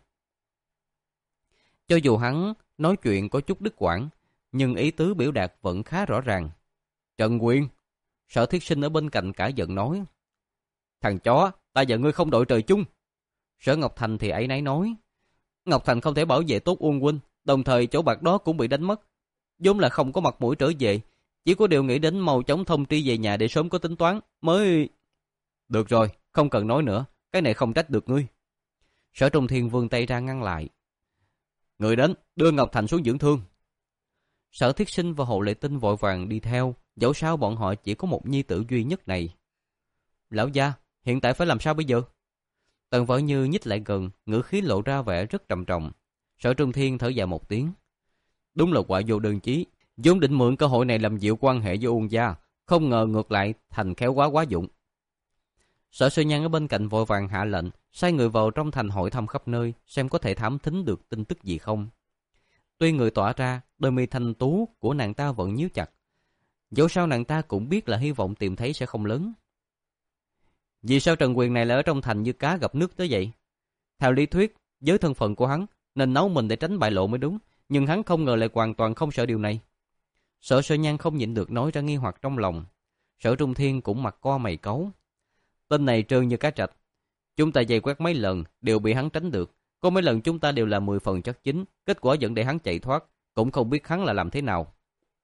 Cho dù hắn nói chuyện có chút đứt quãng, nhưng ý tứ biểu đạt vẫn khá rõ ràng. Trần Quyền! Sở Thiết Sinh ở bên cạnh cả giận nói. Thằng chó, ta và ngươi không đội trời chung. Sở Ngọc Thành thì ấy nấy nói. Ngọc Thành không thể bảo vệ tốt Uông huynh, đồng thời chỗ bạc đó cũng bị đánh mất. Vốn là không có mặt mũi trở về, chỉ có điều nghĩ đến mau chóng thông tri về nhà để sớm có tính toán, mới... Được rồi, không cần nói nữa, cái này không trách được ngươi. Sở Trung Thiên vươn tay ra ngăn lại. Người đến, đưa Ngọc Thành xuống dưỡng thương. Sở Thiết Sinh và Hồ Lệ Tinh vội vàng đi theo, dẫu sao bọn họ chỉ có một nhi tử duy nhất này. Lão gia, hiện tại phải làm sao bây giờ? Tần Võ Như nhích lại gần, ngữ khí lộ ra vẻ rất trầm trọng. Sở Trung Thiên thở dài một tiếng. Đúng là quả vô đơn chí, vốn định mượn cơ hội này làm dịu quan hệ với Uông gia, không ngờ ngược lại thành khéo quá quá dụng. Sở Sơ Nhan ở bên cạnh vội vàng hạ lệnh, sai người vào trong thành hỏi thăm khắp nơi, xem có thể thám thính được tin tức gì không. Tuy người tỏa ra, đôi mi thanh tú của nàng ta vẫn nhíu chặt. Dẫu sao nàng ta cũng biết là hy vọng tìm thấy sẽ không lớn. Vì sao Trần Quyền này lại ở trong thành như cá gặp nước tới vậy? Theo lý thuyết, với thân phận của hắn, nên nấu mình để tránh bại lộ mới đúng, nhưng hắn không ngờ lại hoàn toàn không sợ điều này. Sở Sơ Nhan không nhịn được nói ra nghi hoặc trong lòng. Sở Trung Thiên cũng mặt co mày cấu. Tên này trơn như cá trạch. Chúng ta dày quét mấy lần, đều bị hắn tránh được. Có mấy lần chúng ta đều là mười phần chắc chính, kết quả vẫn để hắn chạy thoát, cũng không biết hắn là làm thế nào.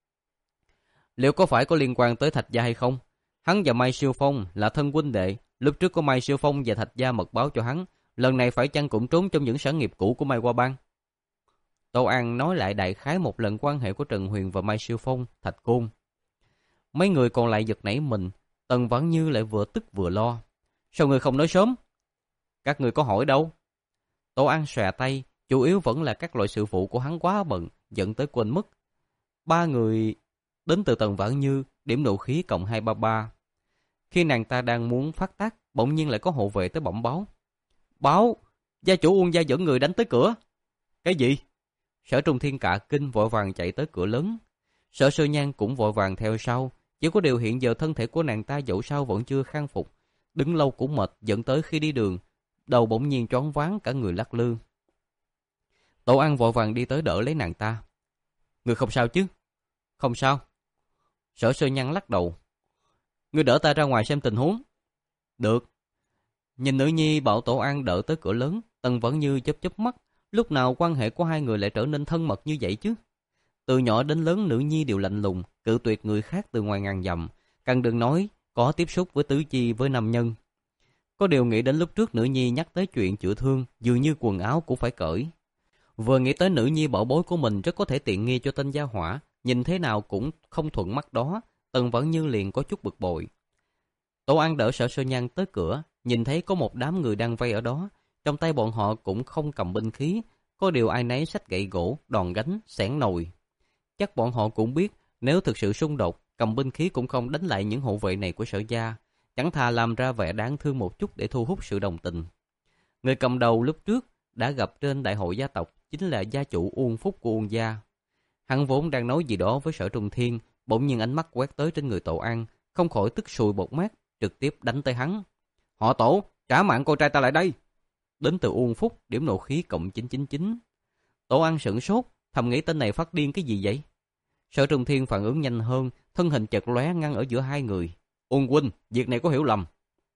Liệu có phải có liên quan tới Thạch Gia hay không? Hắn và Mai Siêu Phong là thân huynh đệ, lúc trước có Mai Siêu Phong và Thạch Gia mật báo cho hắn, lần này phải chăng cũng trốn trong những sản nghiệp cũ của Mai Hoa Bang? Tô An nói lại đại khái một lần quan hệ của Trần Huyền và Mai Siêu Phong, Thạch Côn. Mấy người còn lại giật nảy mình, Tần Vãn Như lại vừa tức vừa lo. Sao người không nói sớm? Các người có hỏi đâu? Tô An xòe tay, chủ yếu vẫn là các loại sự vụ của hắn quá bận, dẫn tới quên mất. Ba người đến từ Tần Vãn Như, điểm nộ khí cộng hai ba ba. Khi nàng ta đang muốn phát tác, bỗng nhiên lại có hộ vệ tới bẩm báo. Báo, gia chủ Uông gia dẫn người đánh tới cửa. Cái gì? Sở Trung Thiên cả kinh vội vàng chạy tới cửa lớn. Sở Sơ Nhan cũng vội vàng theo sau. Chỉ có điều hiện giờ thân thể của nàng ta dẫu sao vẫn chưa khang phục. Đứng lâu cũng mệt, dẫn tới khi đi đường, đầu bỗng nhiên choáng váng, cả người lắc lư. Tổ An vội vàng đi tới đỡ lấy nàng ta. Người không sao chứ? Không sao. Sở Sơ Nhan lắc đầu. Người đỡ ta ra ngoài xem tình huống. Được. Nhìn nữ nhi bảo Tổ An đỡ tới cửa lớn, Tần Vãn Như chớp chớp mắt. Lúc nào quan hệ của hai người lại trở nên thân mật như vậy chứ? Từ nhỏ đến lớn nữ nhi đều lạnh lùng, cự tuyệt người khác từ ngoài ngàn dặm, càng đừng nói có tiếp xúc với tứ chi với nam nhân. Có điều nghĩ đến lúc trước nữ nhi nhắc tới chuyện chữa thương, dường như quần áo cũng phải cởi. Vừa nghĩ tới nữ nhi bảo bối của mình rất có thể tiện nghi cho tên gia hỏa, nhìn thế nào cũng không thuận mắt đó, Tần Vãn Như liền có chút bực bội. Tổ An đỡ Sở Sơ Nhan tới cửa, nhìn thấy có một đám người đang vây ở đó, trong tay bọn họ cũng không cầm binh khí, có điều ai nấy xách gậy gỗ, đòn gánh, xẻng nồi. Chắc bọn họ cũng biết, nếu thực sự xung đột, cầm binh khí cũng không đánh lại những hộ vệ này của Sở gia, chẳng thà làm ra vẻ đáng thương một chút để thu hút sự đồng tình. Người cầm đầu lúc trước đã gặp trên đại hội gia tộc chính là gia chủ Uông Phúc của Uông gia. Hắn vốn đang nói gì đó với Sở Trung Thiên, bỗng nhiên ánh mắt quét tới trên người Tổ An, không khỏi tức sùi bọt mát, trực tiếp đánh tới hắn. Họ Tổ, trả mạng con trai ta lại đây! Đến từ Uông Phúc, điểm nộ khí cộng chín chín chín. Tổ An sửng sốt, thầm nghĩ tên này phát điên cái gì vậy? Sở Trung Thiên phản ứng nhanh hơn, thân hình chật lóe ngăn ở giữa hai người. Uông huynh, việc này có hiểu lầm.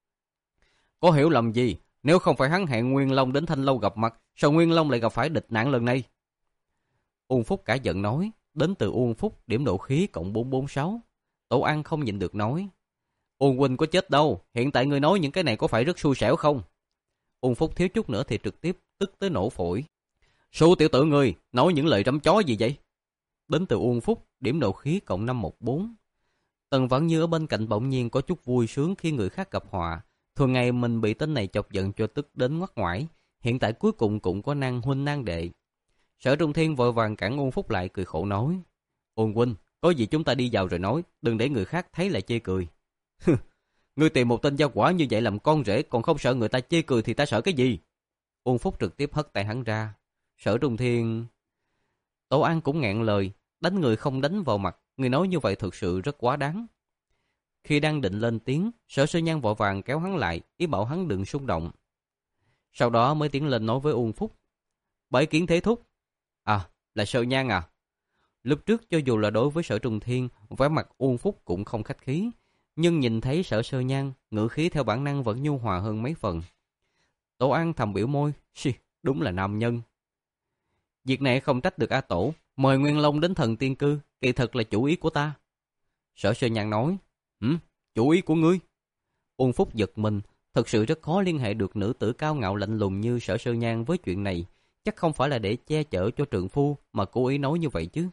Có hiểu lầm gì? Nếu không phải hắn hẹn Nguyên Long đến Thanh Lâu gặp mặt, sao Nguyên Long lại gặp phải địch nạn lần này? Uông Phúc cả giận nói, đến từ Uông Phúc, điểm nộ khí cộng bốn bốn sáu. Tổ An không nhịn được nói. Uông huynh có chết đâu, hiện tại ngươi nói những cái này có phải rất xui xẻo không? Uông Phúc thiếu chút nữa thì trực tiếp tức tới nổ phổi. Su tiểu tử ngươi, nói những lời rắm chó gì vậy? Đến từ Uông Phúc, điểm nộ khí cộng năm một bốn. Tần Vãn Như ở bên cạnh bỗng nhiên có chút vui sướng khi người khác gặp họa. Thường ngày mình bị tên này chọc giận cho tức đến ngoắt ngoải, hiện tại cuối cùng cũng có năng huynh năng đệ. Sở Trung Thiên vội vàng cản Uông Phúc lại, cười khổ nói. Uông huynh, có gì chúng ta đi vào rồi nói, đừng để người khác thấy lại chê cười. Ngươi tìm một tên gia quả như vậy làm con rể, còn không sợ người ta chê cười thì ta sợ cái gì? Uông Phúc trực tiếp hất tay hắn ra. Sở Trung Thiên... Tổ An cũng nghẹn lời, đánh người không đánh vào mặt, người nói như vậy thực sự rất quá đáng. Khi đang định lên tiếng, Sở Sơ Nhan vội vàng kéo hắn lại, ý bảo hắn đừng xung động. Sau đó mới tiến lên nói với Uông Phúc. Bái kiến thế thúc. À, là Sơ Nhan à? Lúc trước cho dù là đối với Sở Trung Thiên, vẻ mặt Uông Phúc cũng không khách khí, nhưng nhìn thấy Sở Sơ Nhan, ngữ khí theo bản năng vẫn nhu hòa hơn mấy phần. Tổ An thầm biểu môi, xì, đúng là nam nhân. Việc này không trách được A Tổ, mời Nguyên Long đến Thần Tiên Cư, kỳ thật là chủ ý của ta. Sở Sơ Nhan nói, hử, chủ ý của ngươi? Uông Phúc giật mình, thật sự rất khó liên hệ được nữ tử cao ngạo lạnh lùng như Sở Sơ Nhan với chuyện này, chắc không phải là để che chở cho trượng phu mà cố ý nói như vậy chứ.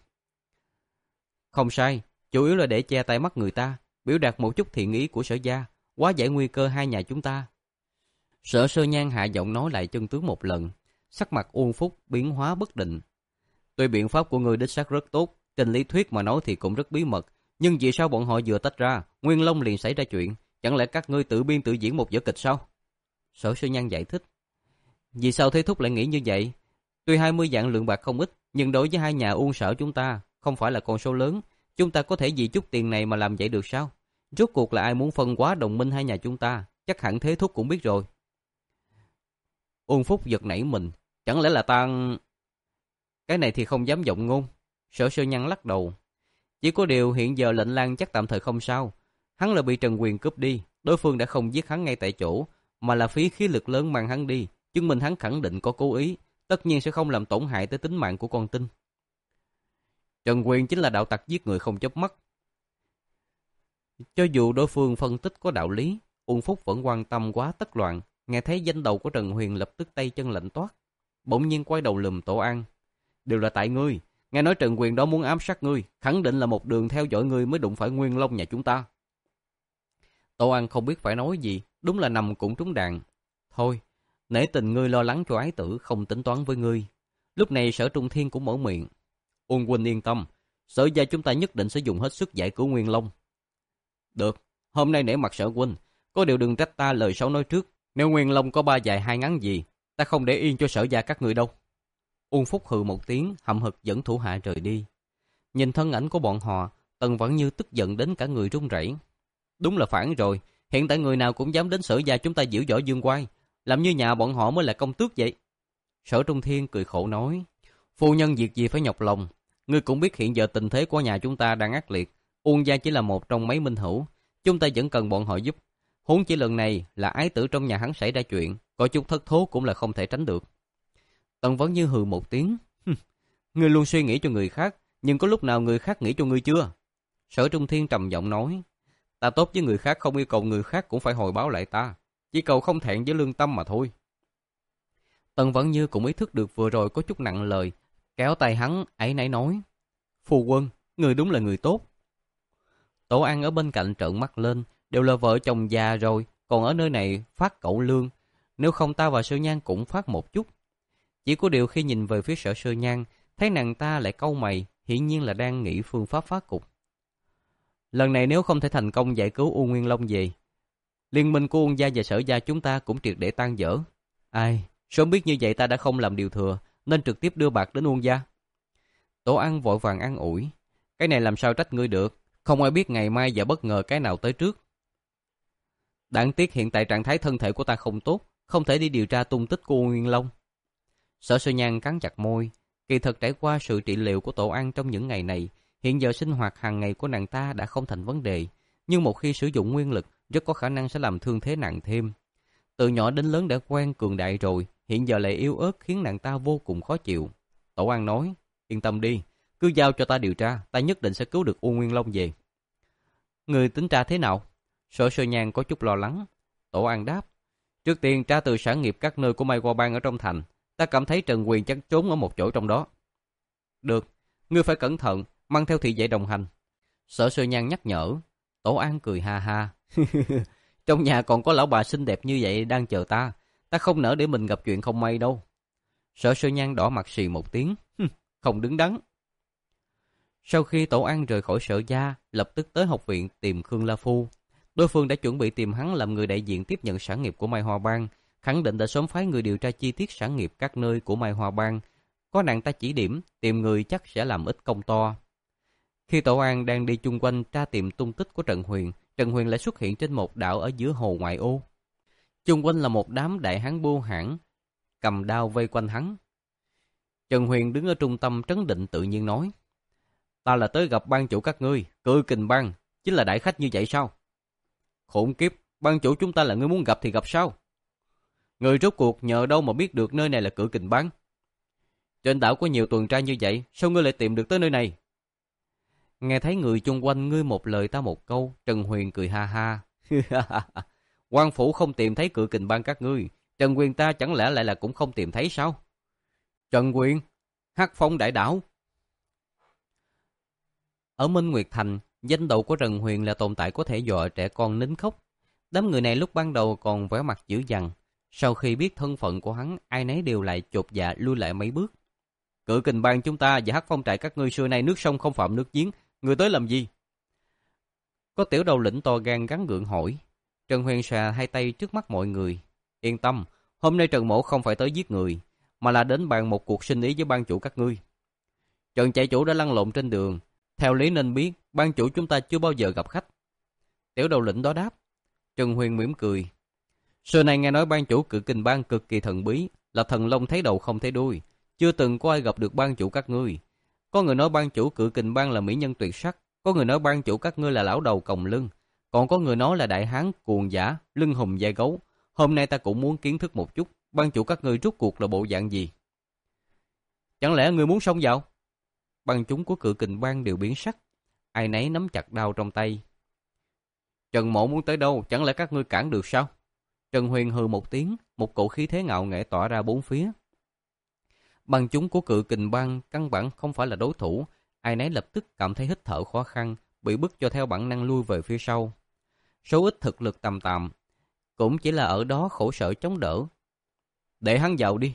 Không sai, chủ yếu là để che tay mắt người ta, biểu đạt một chút thiện ý của Sở gia, hóa giải nguy cơ hai nhà chúng ta. Sở Sơ Nhan hạ giọng nói lại chân tướng một lần, sắc mặt Uông Phúc biến hóa bất định. Tuy biện pháp của ngươi đích xác rất tốt, trên lý thuyết mà nói thì cũng rất bí mật, nhưng vì sao bọn họ vừa tách ra, Nguyên Long liền xảy ra chuyện, chẳng lẽ các ngươi tự biên tự diễn một vở kịch sao? Sở Sơ Nhan giải thích. Vì sao Thế Thúc lại nghĩ như vậy? Tuy hai mươi vạn lượng bạc không ít, nhưng đối với hai nhà Uông Sở chúng ta, không phải là con số lớn, chúng ta có thể vì chút tiền này mà làm vậy được sao? Rốt cuộc là ai muốn phân hóa đồng minh hai nhà chúng ta, chắc hẳn Thế Thúc cũng biết rồi. Uông Phúc giật nảy mình, chẳng lẽ là ta... Cái này thì không dám vọng ngôn. Sở Sơ Nhan lắc đầu. Chỉ có điều hiện giờ lệnh Lang chắc tạm thời không sao. Hắn là bị Trần Quyền cướp đi, đối phương đã không giết hắn ngay tại chỗ, mà là phí khí lực lớn mang hắn đi, chứng minh hắn khẳng định có cố ý, tất nhiên sẽ không làm tổn hại tới tính mạng của con tin. Trần Quyền chính là đạo tặc giết người không chớp mắt. Cho dù đối phương phân tích có đạo lý, Uông Phúc vẫn quan tâm quá tất loạn, nghe thấy danh đầu của Trần Huyền lập tức tay chân lạnh toát, bỗng nhiên quay đầu lườm Tổ An. Đều là tại ngươi, nghe nói Trần Quyền đó muốn ám sát ngươi, khẳng định là một đường theo dõi ngươi mới đụng phải Nguyên Long nhà chúng ta. Tổ An không biết phải nói gì, đúng là nằm cũng trúng đạn. Thôi, nể tình ngươi lo lắng cho ái tử, không tính toán với ngươi. Lúc này Sở Trung Thiên cũng mở miệng. Uông huynh yên tâm, Sở gia chúng ta nhất định sẽ dùng hết sức giải cứu Nguyên Long. Được, hôm nay nể mặt Sở huynh, có điều đừng trách ta lời xấu nói trước. Nếu Nguyên Long có ba dài hai ngắn gì, ta không để yên cho Sở gia các ngươi đâu. Uông Phúc hừ một tiếng, hậm hực dẫn thủ hạ rời đi. Nhìn thân ảnh của bọn họ, Tần Vãn Như tức giận đến cả người run rẩy. Đúng là phản rồi, hiện tại người nào cũng dám đến Sở gia chúng ta giễu võ dương oai, làm như nhà bọn họ mới là công tước vậy. Sở Trung Thiên cười khổ nói, phu nhân việc gì phải nhọc lòng, ngươi cũng biết hiện giờ tình thế của nhà chúng ta đang ác liệt, Uông gia chỉ là một trong mấy minh hữu, chúng ta vẫn cần bọn họ giúp. Huống chỉ lần này là ái tử trong nhà hắn xảy ra chuyện, có chút thất thố cũng là không thể tránh được. Tần Vãn Như hừ một tiếng, ngươi luôn suy nghĩ cho người khác, nhưng có lúc nào người khác nghĩ cho ngươi chưa? Sở Trung Thiên trầm giọng nói, ta tốt với người khác không yêu cầu người khác cũng phải hồi báo lại ta, chỉ cầu không thẹn với lương tâm mà thôi. Tần Vãn Như cũng ý thức được vừa rồi có chút nặng lời, kéo tay hắn áy náy nói, phu quân, người đúng là người tốt. Tổ An ở bên cạnh trợn mắt lên, đều là vợ chồng già rồi, còn ở nơi này phát cẩu lương, nếu không ta và Sơ Nhan cũng phát một chút. Chỉ có điều khi nhìn về phía Sở Sơ Nhan, thấy nàng ta lại cau mày, hiển nhiên là đang nghĩ phương pháp phá cục. Lần này nếu không thể thành công giải cứu U Nguyên Long về, liên minh của Uông gia và Sở gia chúng ta cũng triệt để tan vỡ. Ai, sớm biết như vậy ta đã không làm điều thừa, nên trực tiếp đưa bạc đến Uông gia. Tổ An vội vàng an ủi, cái này làm sao trách ngươi được, không ai biết ngày mai và bất ngờ cái nào tới trước. Đáng tiếc hiện tại trạng thái thân thể của ta không tốt, không thể đi điều tra tung tích của U Nguyên Long. Sở Sơ Nhan cắn chặt môi, kỳ thật trải qua sự trị liệu của Tổ An trong những ngày này, hiện giờ sinh hoạt hàng ngày của nàng ta đã không thành vấn đề, nhưng một khi sử dụng nguyên lực, rất có khả năng sẽ làm thương thế nặng thêm. Từ nhỏ đến lớn đã quen cường đại rồi, hiện giờ lại yếu ớt khiến nàng ta vô cùng khó chịu. Tổ An nói, yên tâm đi, cứ giao cho ta điều tra, ta nhất định sẽ cứu được U Nguyên Long về. Người tính tra thế nào? Sở Sơ Nhan có chút lo lắng. Tổ An đáp, trước tiên tra từ sản nghiệp các nơi của Mai Hoa Bang ở trong thành, ta cảm thấy Trần Quyền chắc trốn ở một chỗ trong đó. Được, ngươi phải cẩn thận, mang theo thị vệ đồng hành. Sở Sơ Nhan nhắc nhở. Tổ An cười ha ha. Trong nhà còn có lão bà xinh đẹp như vậy đang chờ ta, ta không nỡ để mình gặp chuyện không may đâu. Sở Sơ Nhan đỏ mặt xì một tiếng, không đứng đắn. Sau khi Tổ An rời khỏi Sở gia, lập tức tới học viện tìm Khương La Phu. Đối phương đã chuẩn bị tìm hắn làm người đại diện tiếp nhận sản nghiệp của Mai Hoa Bang, khẳng định đã sớm phái người điều tra chi tiết sản nghiệp các nơi của Mai Hoa Bang. Có nàng ta chỉ điểm, tìm người chắc sẽ làm ít công to. Khi Tổ An đang đi chung quanh tra tìm tung tích của Trần Huyền, Trần Huyền lại xuất hiện trên một đảo ở giữa hồ ngoại ô. Chung quanh là một đám đại hán bưu hãn, cầm đao vây quanh hắn. Trần Huyền đứng ở trung tâm trấn định tự nhiên nói, ta là tới gặp ban chủ các ngươi, Cự Kình Bang, chính là đại khách như vậy sao? Khốn kiếp, ban chủ chúng ta là ngươi muốn gặp thì gặp sao? Người rốt cuộc nhờ đâu mà biết được nơi này là Cự Kình Bang? Trên đảo có nhiều tuần tra như vậy, sao ngươi lại tìm được tới nơi này? Nghe thấy người chung quanh ngươi một lời ta một câu, Trần Huyền cười ha ha. Quan phủ không tìm thấy Cự Kình Bang các ngươi, Trần Huyền ta chẳng lẽ lại là cũng không tìm thấy sao? Trần Huyền, Hắc Phong Đại Đảo. Ở Minh Nguyệt Thành, danh đầu của Trần Huyền là tồn tại có thể dọa trẻ con nín khóc. Đám người này lúc ban đầu còn vẻ mặt dữ dằn, sau khi biết thân phận của hắn, ai nấy đều lại chột dạ lui lại mấy bước. Cự Kình Bang chúng ta và Hắc Phong trại các ngươi xưa nay nước sông không phạm nước giếng, người tới làm gì? Có tiểu đầu lĩnh to gan gắn gượng hỏi. Trần Huyền xòe hai tay trước mắt mọi người. Yên tâm, hôm nay Trần Mỗ không phải tới giết người, mà là đến bàn một cuộc sinh ý với ban chủ các ngươi. Trần trại chủ đã lăn lộn trên đường, theo lý nên biết ban chủ chúng ta chưa bao giờ gặp khách. Tiểu đầu lĩnh đó đáp. Trần Huyền mỉm cười. Xưa nay nghe nói ban chủ Cự Kình Bang cực kỳ thần bí, là thần long thấy đầu không thấy đuôi, chưa từng có ai gặp được ban chủ các ngươi. Có người nói ban chủ Cự Kình Bang là mỹ nhân tuyệt sắc, có người nói ban chủ các ngươi là lão đầu còng lưng, còn có người nói là đại hán cuồng dã, lưng hùm vai gấu. Hôm nay ta cũng muốn kiến thức một chút, ban chủ các ngươi rốt cuộc là bộ dạng gì? Chẳng lẽ ngươi muốn xông vào? Bang chúng của Cự Kình Bang đều biến sắc, ai nấy nắm chặt đao trong tay. Trần Mộ muốn tới đâu, chẳng lẽ các ngươi cản được sao? Trần Huyền hừ một tiếng, một cổ khí thế ngạo nghễ tỏa ra bốn phía. Bang chúng của Cự Kình Bang căn bản không phải là đối thủ, ai nấy lập tức cảm thấy hít thở khó khăn, bị bức cho theo bản năng lui về phía sau. Số ít thực lực tầm tạm, cũng chỉ là ở đó khổ sở chống đỡ. Để hắn vào đi.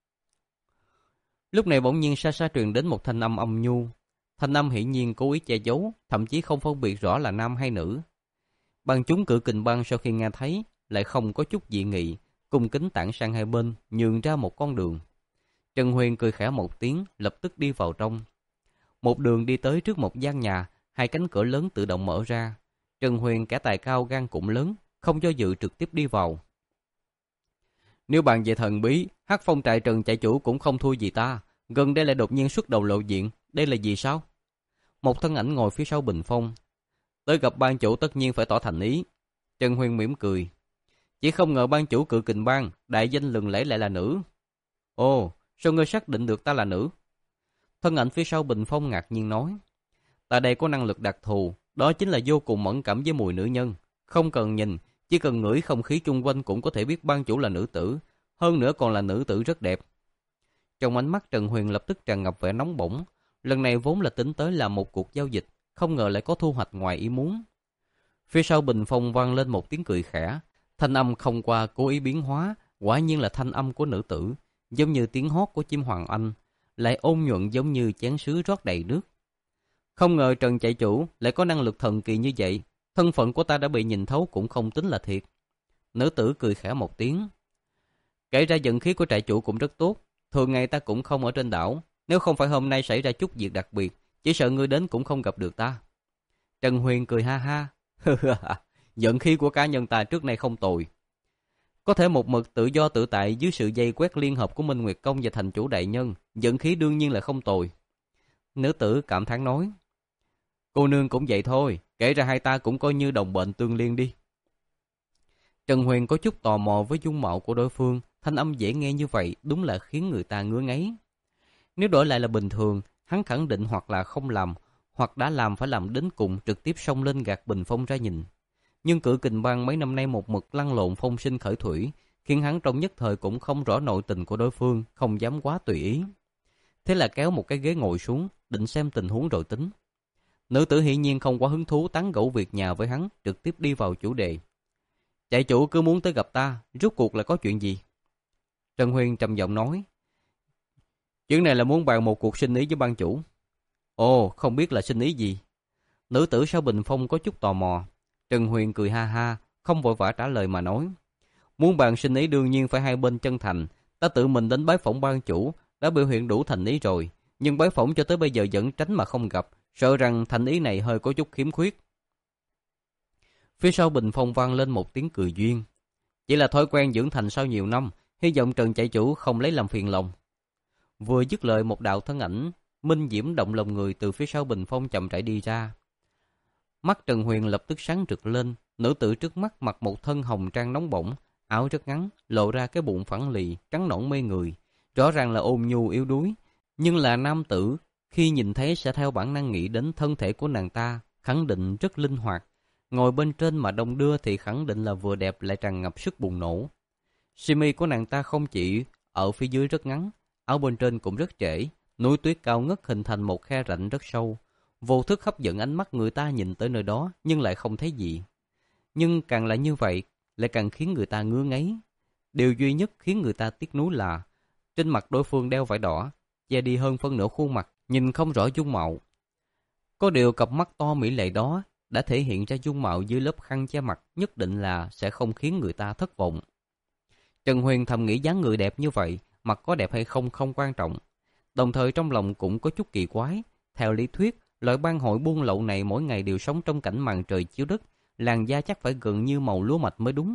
Lúc này bỗng nhiên xa xa truyền đến một thanh âm âm nhu. Thanh âm hiển nhiên cố ý che giấu, thậm chí không phân biệt rõ là nam hay nữ. Bang chúng Cự Kình Bang sau khi nghe thấy, lại không có chút dị nghị, cung kính tản sang hai bên, nhường ra một con đường. Trần Huyền cười khẽ một tiếng, lập tức đi vào trong. Một đường đi tới trước một gian nhà, hai cánh cửa lớn tự động mở ra. Trần Huyền kẻ tài cao gan cũng lớn, không do dự trực tiếp đi vào. Nếu bàn về thần bí, Hắc Phong trại Trần trại chủ cũng không thua gì ta. Gần đây lại đột nhiên xuất đầu lộ diện, đây là gì sao? Một thân ảnh ngồi phía sau bình phong. Tới gặp ban chủ tất nhiên phải tỏ thành ý. Trần Huyền mỉm cười. Chỉ không ngờ ban chủ Cự Kình Bang, đại danh lừng lẫy lại là nữ. Ồ, sao ngươi xác định được ta là nữ? Thân ảnh phía sau bình phong ngạc nhiên nói. Ta đây có năng lực đặc thù, đó chính là vô cùng mẫn cảm với mùi nữ nhân. Không cần nhìn, chỉ cần ngửi không khí chung quanh cũng có thể biết ban chủ là nữ tử. Hơn nữa còn là nữ tử rất đẹp. Trong ánh mắt Trần Huyền lập tức tràn ngập vẻ nóng bỏng. Lần này vốn là tính tới là một cuộc giao dịch, không ngờ lại có thu hoạch ngoài ý muốn. Phía sau bình phong vang lên một tiếng cười khẽ. Thanh âm không qua cố ý biến hóa, quả nhiên là thanh âm của nữ tử, giống như tiếng hót của chim hoàng anh, lại ôn nhuận giống như chén sứ rót đầy nước. Không ngờ Trần trại chủ lại có năng lực thần kỳ như vậy, thân phận của ta đã bị nhìn thấu cũng không tính là thiệt. Nữ tử cười khẽ một tiếng. Kể ra vận khí của trại chủ cũng rất tốt, thường ngày ta cũng không ở trên đảo, nếu không phải hôm nay xảy ra chút việc đặc biệt, chỉ sợ ngươi đến cũng không gặp được ta. Trần Huyền cười ha ha. Vận khí của cá nhân ta trước nay không tồi. Có thể một mực tự do tự tại dưới sự dây quét liên hợp của Minh Nguyệt Công và thành chủ đại nhân, vận khí đương nhiên là không tồi. Nữ tử cảm thán nói. Cô nương cũng vậy thôi, kể ra hai ta cũng coi như đồng bệnh tương liên đi. Trần Huyền có chút tò mò với dung mạo của đối phương, thanh âm dễ nghe như vậy đúng là khiến người ta ngứa ngáy. Nếu đổi lại là bình thường, hắn khẳng định hoặc là không làm, hoặc đã làm phải làm đến cùng, trực tiếp xông lên gạt bình phong ra nhìn. Nhưng Cự Kình Bang mấy năm nay một mực lăn lộn phong sinh khởi thủy, khiến hắn trong nhất thời cũng không rõ nội tình của đối phương, không dám quá tùy ý. Thế là kéo một cái ghế ngồi xuống, định xem tình huống rồi tính. Nữ tử hiển nhiên không quá hứng thú tán gẫu việc nhà với hắn, trực tiếp đi vào chủ đề. Trại chủ cứ muốn tới gặp ta, rốt cuộc là có chuyện gì? Trần Huyền trầm giọng nói. Chuyện này là muốn bàn một cuộc sinh ý với ban chủ. Ồ, không biết là sinh ý gì? Nữ tử sau bình phong có chút tò mò. Trần Huyền cười ha ha, không vội vã trả lời mà nói. Muốn bàn sinh ý đương nhiên phải hai bên chân thành. Ta tự mình đến bái phỏng ban chủ, đã biểu hiện đủ thành ý rồi. Nhưng bái phỏng cho tới bây giờ vẫn tránh mà không gặp, sợ rằng thành ý này hơi có chút khiếm khuyết. Phía sau bình phong vang lên một tiếng cười duyên. Chỉ là thói quen dưỡng thành sau nhiều năm, hy vọng Trần trại chủ không lấy làm phiền lòng. Vừa dứt lời một đạo thân ảnh, minh diễm động lòng người từ phía sau bình phong chậm rãi đi ra. Mắt Trần Huyền lập tức sáng rực lên, nữ tử trước mắt mặc một thân hồng trang nóng bỏng, áo rất ngắn, lộ ra cái bụng phẳng lì, trắng nõn mê người, rõ ràng là ôn nhu yếu đuối, nhưng là nam tử, khi nhìn thấy sẽ theo bản năng nghĩ đến thân thể của nàng ta, khẳng định rất linh hoạt, ngồi bên trên mà đông đưa thì khẳng định là vừa đẹp lại tràn ngập sức bùng nổ. Simi của nàng ta không chỉ ở phía dưới rất ngắn, áo bên trên cũng rất trễ, núi tuyết cao ngất hình thành một khe rãnh rất sâu, vô thức hấp dẫn ánh mắt người ta nhìn tới nơi đó nhưng lại không thấy gì. Nhưng càng là như vậy, lại càng khiến người ta ngứa ngáy. Điều duy nhất khiến người ta tiếc nuối là trên mặt đối phương đeo vải đỏ, che đi hơn phân nửa khuôn mặt, nhìn không rõ dung mạo. Có điều cặp mắt to mỹ lệ đó đã thể hiện ra dung mạo dưới lớp khăn che mặt nhất định là sẽ không khiến người ta thất vọng. Trần Huyền thầm nghĩ dáng người đẹp như vậy, mặt có đẹp hay không không quan trọng. Đồng thời trong lòng cũng có chút kỳ quái. Theo lý thuyết, loại bang hội buôn lậu này mỗi ngày đều sống trong cảnh màn trời chiếu đất, làn da chắc phải gần như màu lúa mạch mới đúng.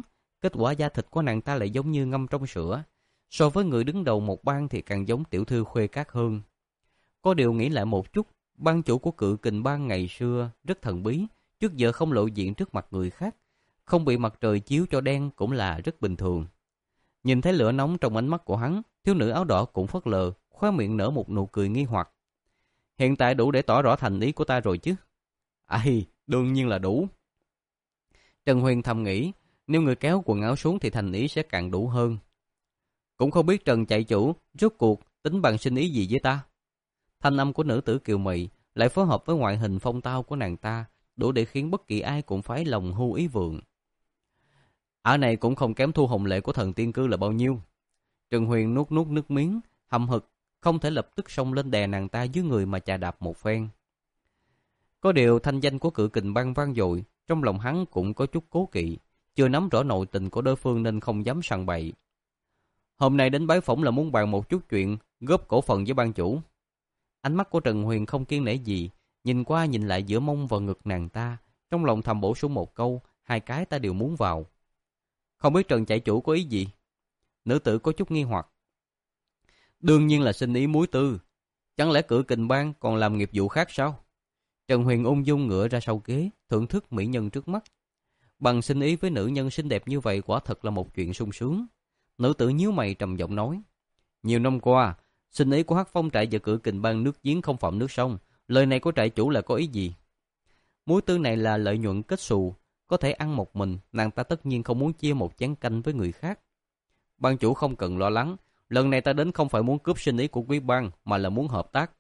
Kết quả da thịt của nàng ta lại giống như ngâm trong sữa. So với người đứng đầu một bang thì càng giống tiểu thư khuê các hơn. Có điều nghĩ lại một chút, ban chủ của Cự Kình Bang ngày xưa rất thần bí, trước giờ không lộ diện trước mặt người khác. Không bị mặt trời chiếu cho đen cũng là rất bình thường. Nhìn thấy lửa nóng trong ánh mắt của hắn, thiếu nữ áo đỏ cũng phớt lờ, khóe miệng nở một nụ cười nghi hoặc. Hiện tại đủ để tỏ rõ thành ý của ta rồi chứ? Ai, đương nhiên là đủ. Trần Huyền thầm nghĩ, nếu người kéo quần áo xuống thì thành ý sẽ càng đủ hơn. Cũng không biết Trần chạy chủ, rốt cuộc tính bằng sinh ý gì với ta. Thanh âm của nữ tử kiều mị lại phối hợp với ngoại hình phong tao của nàng ta, đủ để khiến bất kỳ ai cũng phải lòng hưu ý vượng. Ả này cũng không kém Thu Hồng Lệ của thần tiên cư là bao nhiêu. Trần Huyền nuốt nuốt nước miếng, hậm hực, không thể lập tức xông lên đè nàng ta dưới người mà chà đạp một phen. Có điều thanh danh của Cự Kình Bang vang dội, trong lòng hắn cũng có chút cố kỵ, chưa nắm rõ nội tình của đối phương nên không dám sằng bậy. Hôm nay đến bái phỏng là muốn bàn một chút chuyện, góp cổ phần với ban chủ. Ánh mắt của Trần Huyền không kiêng nể gì, nhìn qua nhìn lại giữa mông và ngực nàng ta, trong lòng thầm bổ sung một câu, hai cái ta đều muốn vào. Không biết Trần chạy chủ có ý gì? Nữ tử có chút nghi hoặc. Đương nhiên là sinh ý muối tư. Chẳng lẽ Cự Kình Bang còn làm nghiệp vụ khác sao? Trần Huyền ung dung ngửa ra sau ghế, thưởng thức mỹ nhân trước mắt. Bằng sinh ý với nữ nhân xinh đẹp như vậy quả thật là một chuyện sung sướng. Nữ tử nhíu mày trầm giọng nói. Nhiều năm qua, sinh ý của Hắc Phong trại và Cự Kình Bang nước giếng không phạm nước sông. Lời này của trại chủ là có ý gì? Muối tư này là lợi nhuận kết xù, có thể ăn một mình, nàng ta tất nhiên không muốn chia một chén canh với người khác. Ban chủ không cần lo lắng, lần này ta đến không phải muốn cướp sinh ý của quý bang, mà là muốn hợp tác.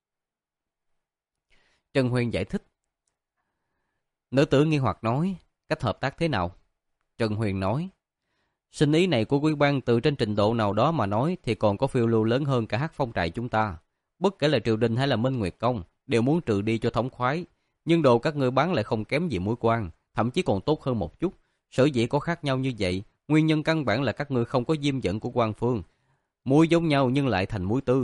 Trần Huyền giải thích. Nữ tử nghi hoặc nói, cách hợp tác thế nào? Trần Huyền nói, sinh ý này của quý bang từ trên trình độ nào đó mà nói thì còn có phiêu lưu lớn hơn cả Hắc Phong trại chúng ta. Bất kể là triều đình hay là Minh Nguyệt Công, đều muốn trừ đi cho thống khoái. Nhưng đồ các ngươi bán lại không kém gì muối quan, thậm chí còn tốt hơn một chút. Sở dĩ có khác nhau như vậy, nguyên nhân căn bản là các ngươi không có diêm dẫn của quan phương. Muối giống nhau nhưng lại thành muối tư.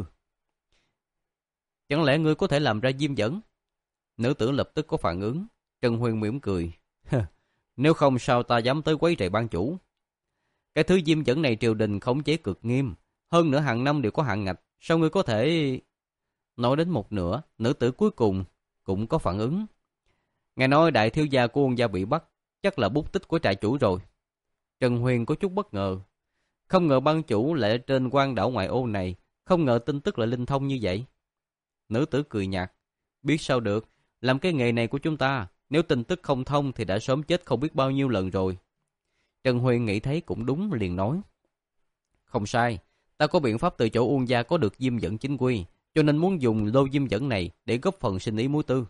Chẳng lẽ ngươi có thể làm ra diêm dẫn? Nữ tử lập tức có phản ứng. Trần Huyền mỉm cười. Nếu không sao ta dám tới quấy rầy ban chủ. Cái thứ diêm dẫn này triều đình khống chế cực nghiêm. Hơn nữa hàng năm đều có hạn ngạch. Sao ngươi có thể... Nói đến một nửa, nữ tử cuối cùng cũng có phản ứng. Nghe nói đại thiếu gia của Uông gia bị bắt, chắc là bút tích của trại chủ rồi. Trần Huyền có chút bất ngờ. Không ngờ ban chủ lại ở trên quan đảo ngoại ô này, không ngờ tin tức lại linh thông như vậy. Nữ tử cười nhạt. Biết sao được, làm cái nghề này của chúng ta, nếu tin tức không thông thì đã sớm chết không biết bao nhiêu lần rồi. Trần Huyền nghĩ thấy cũng đúng liền nói. Không sai, ta có biện pháp từ chỗ Uông gia có được diêm dẫn chính quy, cho nên muốn dùng lô diêm dẫn này để góp phần sinh ý muối tư.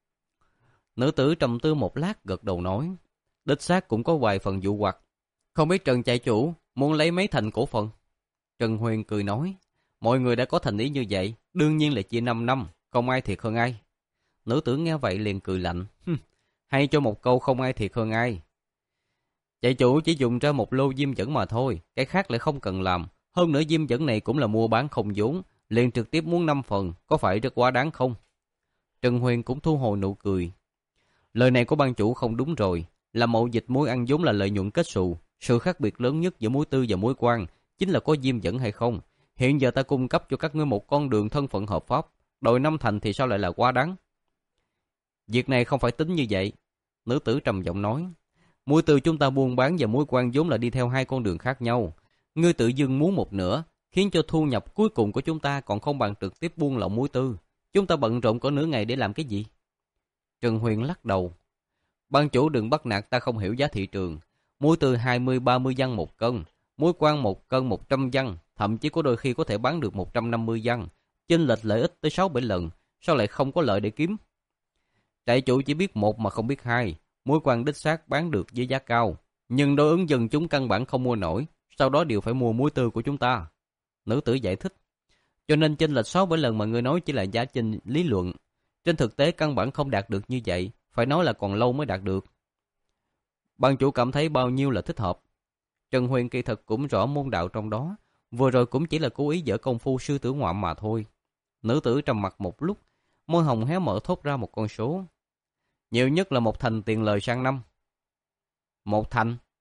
Nữ tử trầm tư một lát gật đầu nói. Đích xác cũng có vài phần dụ hoặc. Không biết Trần trại chủ muốn lấy mấy thành cổ phần? Trần Huyền cười nói. Mọi người đã có thành ý như vậy, đương nhiên là chia năm năm, không ai thiệt hơn ai. Nữ tử nghe vậy liền cười lạnh. Hay cho một câu không ai thiệt hơn ai. Trại chủ chỉ dùng ra một lô diêm dẫn mà thôi, cái khác lại không cần làm. Hơn nữa diêm dẫn này cũng là mua bán không vốn, liền trực tiếp muốn năm phần, có phải rất quá đáng không? Trần Huyền cũng thu hồi nụ cười. Lời này của ban chủ không đúng rồi, là mậu dịch muối ăn vốn là lợi nhuận kết xù. Sự khác biệt lớn nhất giữa muối tư và muối quan chính là có diêm dẫn hay không. Hiện giờ ta cung cấp cho các ngươi một con đường thân phận hợp pháp, đòi năm thành thì sao lại là quá đáng? Việc này không phải tính như vậy. Nữ tử trầm giọng nói. Muối tư chúng ta buôn bán và muối quan vốn là đi theo hai con đường khác nhau. Ngươi tự dưng muốn một nửa, khiến cho thu nhập cuối cùng của chúng ta còn không bằng trực tiếp buôn lậu muối tư. Chúng ta bận rộn có nửa ngày để làm cái gì? Trần Huyền lắc đầu. Ban chủ đừng bắt nạt ta không hiểu giá thị trường. Muối tư hai mươi ba mươi văn một cân, muối quan một cân một trăm văn, thậm chí có đôi khi có thể bán được một trăm năm mươi văn. Chênh lệch lợi ích tới sáu bảy lần, sao lại không có lợi để kiếm? Trại chủ chỉ biết một mà không biết hai. Muối quan đích xác bán được với giá cao, nhưng đối ứng dân chúng căn bản không mua nổi, sau đó đều phải mua muối tư của chúng ta. Nữ tử giải thích. Cho nên chênh lệch sáu bảy lần mà ngươi nói chỉ là giá chênh lý luận. Trên thực tế căn bản không đạt được như vậy, phải nói là còn lâu mới đạt được. Ban chủ cảm thấy bao nhiêu là thích hợp. Trần Huyền kỳ thực cũng rõ môn đạo trong đó, vừa rồi cũng chỉ là cố ý dở công phu sư tử ngoạm mà thôi. Nữ tử trầm mặt một lúc, môi hồng hé mở thốt ra một con số. Nhiều nhất là một thành tiền lời sang năm. Một thành?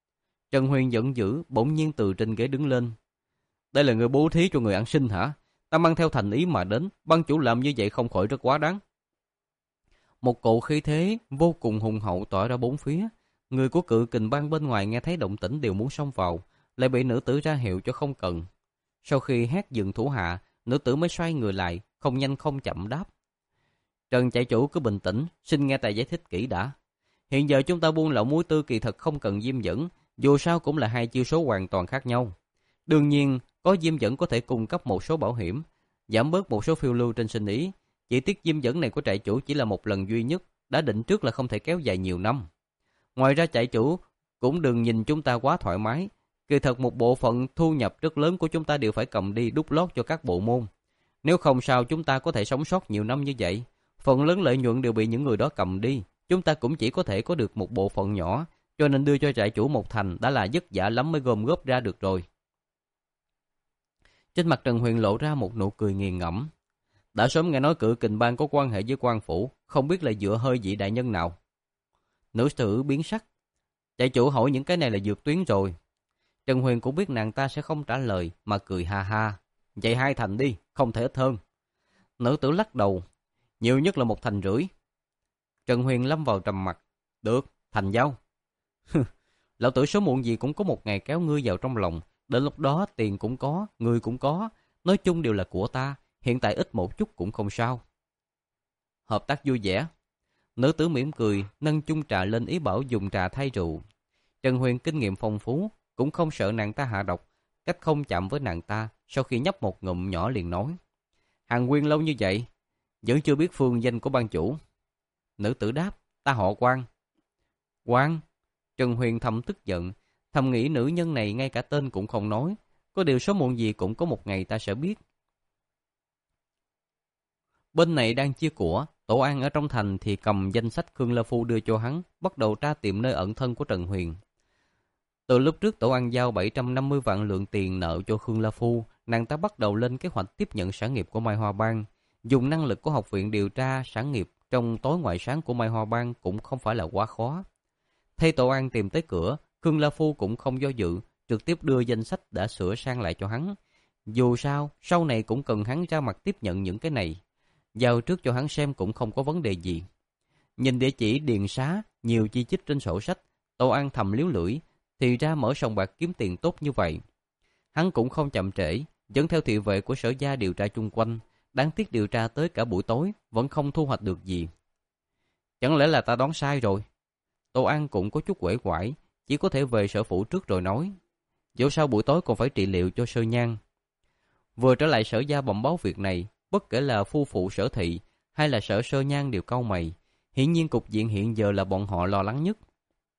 Trần Huyền giận dữ, bỗng nhiên từ trên ghế đứng lên. Đây là người bố thí cho người ăn xin hả? Ta mang theo thành ý mà đến, ban chủ làm như vậy không khỏi rất quá đáng. Một cỗ khí thế vô cùng hùng hậu tỏa ra bốn phía. Người của Cự Kình Bang bên ngoài nghe thấy động tĩnh đều muốn xông vào, lại bị nữ tử ra hiệu cho không cần. Sau khi hét dừng thủ hạ, nữ tử mới xoay người lại, không nhanh không chậm đáp. Trần trại chủ cứ bình tĩnh, xin nghe ta giải thích kỹ đã. Hiện giờ chúng ta buôn lậu muối tư kỳ thật không cần diêm dẫn, dù sao cũng là hai chiêu số hoàn toàn khác nhau. Đương nhiên, có diêm dẫn có thể cung cấp một số bảo hiểm, giảm bớt một số phiêu lưu trên sinh ý. Chỉ tiếc diêm dẫn này của trại chủ chỉ là một lần duy nhất, đã định trước là không thể kéo dài nhiều năm. Ngoài ra trại chủ cũng đừng nhìn chúng ta quá thoải mái. Kỳ thật một bộ phận thu nhập rất lớn của chúng ta đều phải cầm đi đút lót cho các bộ môn. Nếu không sao chúng ta có thể sống sót nhiều năm như vậy. Phần lớn lợi nhuận đều bị những người đó cầm đi. Chúng ta cũng chỉ có thể có được một bộ phận nhỏ, cho nên đưa cho trại chủ một thành đã là vất vả lắm mới gom góp ra được rồi. Trên mặt Trần Huyền lộ ra một nụ cười nghiền ngẫm. Đã sớm nghe nói Cự Kình Bang có quan hệ với quan phủ, không biết là dựa hơi vị đại nhân nào. Nữ tử biến sắc. Trại chủ hỏi những cái này là dược tuyến rồi. Trần Huyền cũng biết nàng ta sẽ không trả lời, mà cười ha ha. Vậy hai thành đi, không thể ít hơn. Nữ tử lắc đầu. Nhiều nhất là một thành rưỡi. Trần Huyền lâm vào trầm mặc. Được, thành giao. Lão tử sớm muộn gì cũng có một ngày kéo ngươi vào trong lòng. Đến lúc đó tiền cũng có, ngươi cũng có. Nói chung đều là của ta. Hiện tại ít một chút cũng không sao. Hợp tác vui vẻ. Nữ tử mỉm cười, nâng chung trà lên ý bảo dùng trà thay rượu. Trần Huyền kinh nghiệm phong phú, cũng không sợ nàng ta hạ độc. Cách không chạm với nàng ta, sau khi nhấp một ngụm nhỏ liền nói. Hàng Nguyên lâu như vậy, vẫn chưa biết phương danh của ban chủ. Nữ tử đáp, ta họ Quan. Quan? Trần Huyền thầm tức giận, thầm nghĩ nữ nhân này ngay cả tên cũng không nói. Có điều số muộn gì cũng có một ngày ta sẽ biết. Bên này đang chia của, Tổ An ở trong thành thì cầm danh sách Khương La Phu đưa cho hắn, bắt đầu tra tìm nơi ẩn thân của Trần Huyền. Từ lúc trước Tổ An giao bảy trăm năm mươi vạn lượng tiền nợ cho Khương La Phu, nàng ta bắt đầu lên kế hoạch tiếp nhận sản nghiệp của Mai Hoa Bang. Dùng năng lực của học viện điều tra sản nghiệp trong tối ngoại sáng của Mai Hoa Bang cũng không phải là quá khó. Thay Tổ An tìm tới cửa, Khương La Phu cũng không do dự, trực tiếp đưa danh sách đã sửa sang lại cho hắn. Dù sao, sau này cũng cần hắn ra mặt tiếp nhận những cái này. Giao trước cho hắn xem cũng không có vấn đề gì. Nhìn địa chỉ điền xá, nhiều chi chít trên sổ sách, Tổ An thầm liếu lưỡi, thì ra mở sòng bạc kiếm tiền tốt như vậy. Hắn cũng không chậm trễ, dẫn theo thị vệ của sở gia điều tra chung quanh. Đáng tiếc điều tra tới cả buổi tối, vẫn không thu hoạch được gì. Chẳng lẽ là ta đoán sai rồi? Tổ An cũng có chút uể oải, chỉ có thể về sở phủ trước rồi nói. Dẫu sao buổi tối còn phải trị liệu cho Sơ Nhan. Vừa trở lại sở gia bẩm báo việc này, bất kể là phu phụ Sở Thị hay là Sở Sơ Nhan đều cau mày. Hiển nhiên cục diện hiện giờ là bọn họ lo lắng nhất.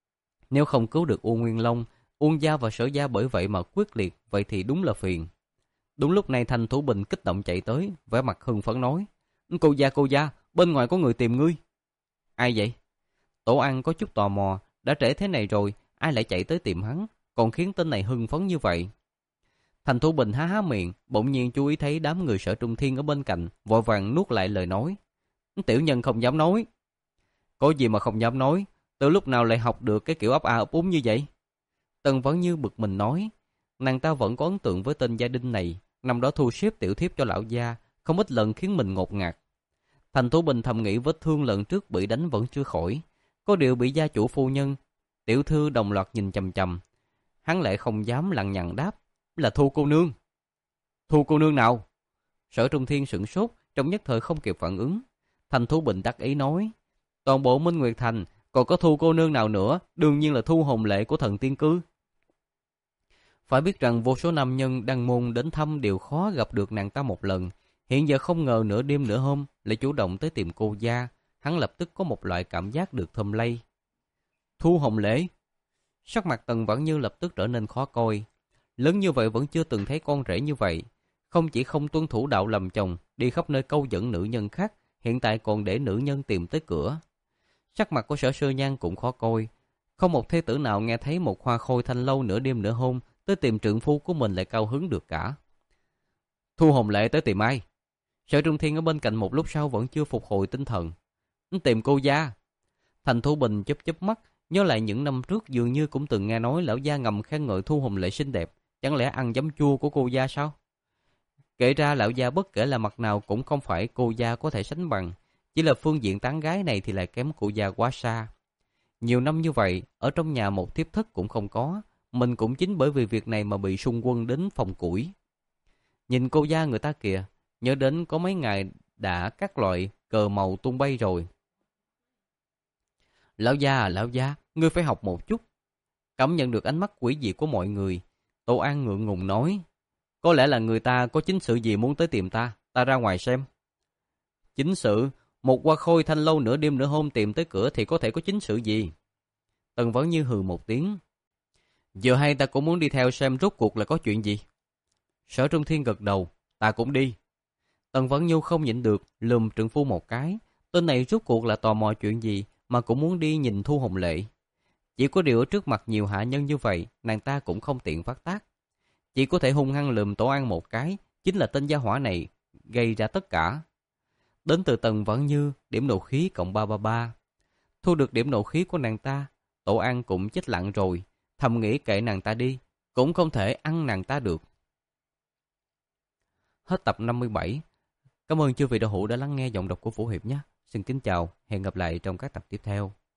Nếu không cứu được U Nguyên Long, Uông gia và Sở gia bởi vậy mà quyết liệt, vậy thì đúng là phiền. Đúng lúc này Thành Thủ Bình kích động chạy tới, vẻ mặt hưng phấn nói. Cô gia cô gia, bên ngoài có người tìm ngươi. Ai vậy? Tổ An có chút tò mò, đã trễ thế này rồi, ai lại chạy tới tìm hắn, còn khiến tên này hưng phấn như vậy. Thành Thủ Bình há há miệng, bỗng nhiên chú ý thấy đám người Sở Trung Thiên ở bên cạnh, vội vàng nuốt lại lời nói. Tiểu nhân không dám nói. Có gì mà không dám nói, từ lúc nào lại học được cái kiểu ấp a ấp úng như vậy? Tần Vẫn Như bực mình nói, nàng ta vẫn có ấn tượng với tên gia đình này, năm đó thu xếp tiểu thiếp cho lão gia, không ít lần khiến mình ngột ngạt. Thành Thủ Bình thầm nghĩ vết thương lần trước bị đánh vẫn chưa khỏi, có điều bị gia chủ phu nhân, tiểu thư đồng loạt nhìn chằm chằm. Hắn lại không dám lằng nhằng đáp, là Thu cô nương. Thu cô nương nào? Sở Trung Thiên sửng sốt, trong nhất thời không kịp phản ứng. Thành Thủ Bình đắc ý nói, toàn bộ Minh Nguyệt Thành còn có Thu cô nương nào nữa, đương nhiên là Thu Hồng Lệ của Thần Tiên Cư. Phải biết rằng vô số nam nhân đăng môn đến thăm đều khó gặp được nàng ta một lần. Hiện giờ không ngờ nửa đêm nửa hôm lại chủ động tới tìm cô gia, hắn lập tức có một loại cảm giác được thơm lây. Thu Hồng Lễ. Sắc mặt Tần Vãn Như lập tức trở nên khó coi. Lớn như vậy vẫn chưa từng thấy con rể như vậy. Không chỉ không tuân thủ đạo làm chồng, đi khắp nơi câu dẫn nữ nhân khác, hiện tại còn để nữ nhân tìm tới cửa. Sắc mặt của Sở Sơ Nhan cũng khó coi. Không một thế tử nào nghe thấy một hoa khôi thanh lâu nửa đêm nửa hôm tới tìm trượng phu của mình lại cao hứng được cả. Thu Hồng Lệ tới tìm ai? Sở Trung Thiên ở bên cạnh một lúc sau vẫn chưa phục hồi tinh thần. Tìm cô gia. Thành Thủ Bình chớp chớp mắt, Nhớ lại những năm trước dường như cũng từng nghe nói lão gia ngầm khen ngợi Thu Hồng Lệ xinh đẹp, chẳng lẽ ăn giấm chua của cô gia sao? Kể ra lão gia bất kể là mặt nào cũng không phải cô gia có thể sánh bằng, chỉ là phương diện tán gái này thì lại kém cô gia quá xa. Nhiều năm như vậy, ở trong nhà một thiếp thất cũng không có, mình cũng chính bởi vì việc này mà bị xung quân đến phòng củi. Nhìn cô gia người ta kìa, nhớ đến có mấy ngày đã các loại cờ màu tung bay rồi. Lão gia à, lão gia, ngươi phải học một chút. Cảm nhận được ánh mắt quỷ dị của mọi người, Tô An ngượng ngùng nói, có lẽ là người ta có chính sự gì muốn tới tìm ta, ta ra ngoài xem. Chính sự, một hoa khôi thanh lâu nửa đêm nửa hôm tìm tới cửa thì có thể có chính sự gì? Tần Vấn Như hừ một tiếng. Giờ hay ta cũng muốn đi theo xem rốt cuộc là có chuyện gì. Sở Trung Thiên gật đầu, ta cũng đi. Tần Vấn Nhu không nhịn được, lườm trượng phu một cái. Tên này rốt cuộc là tò mò chuyện gì mà cũng muốn đi nhìn Thu Hồng Lệ. Chỉ có điều ở trước mặt nhiều hạ nhân như vậy, nàng ta cũng không tiện phát tác. Chỉ có thể hung hăng lườm Tổ An một cái, chính là tên gia hỏa này gây ra tất cả. Đến từ Tần Vấn Như, điểm nộ khí cộng ba ba ba. Thu được điểm nộ khí của nàng ta, Tổ An cũng chết lặng rồi, thầm nghĩ kệ nàng ta đi, cũng không thể ăn nàng ta được. Hết tập năm mươi bảy. Cảm ơn chư vị đạo hữu đã lắng nghe giọng đọc của Vũ Hiệp nhé. Xin kính chào, hẹn gặp lại trong các tập tiếp theo.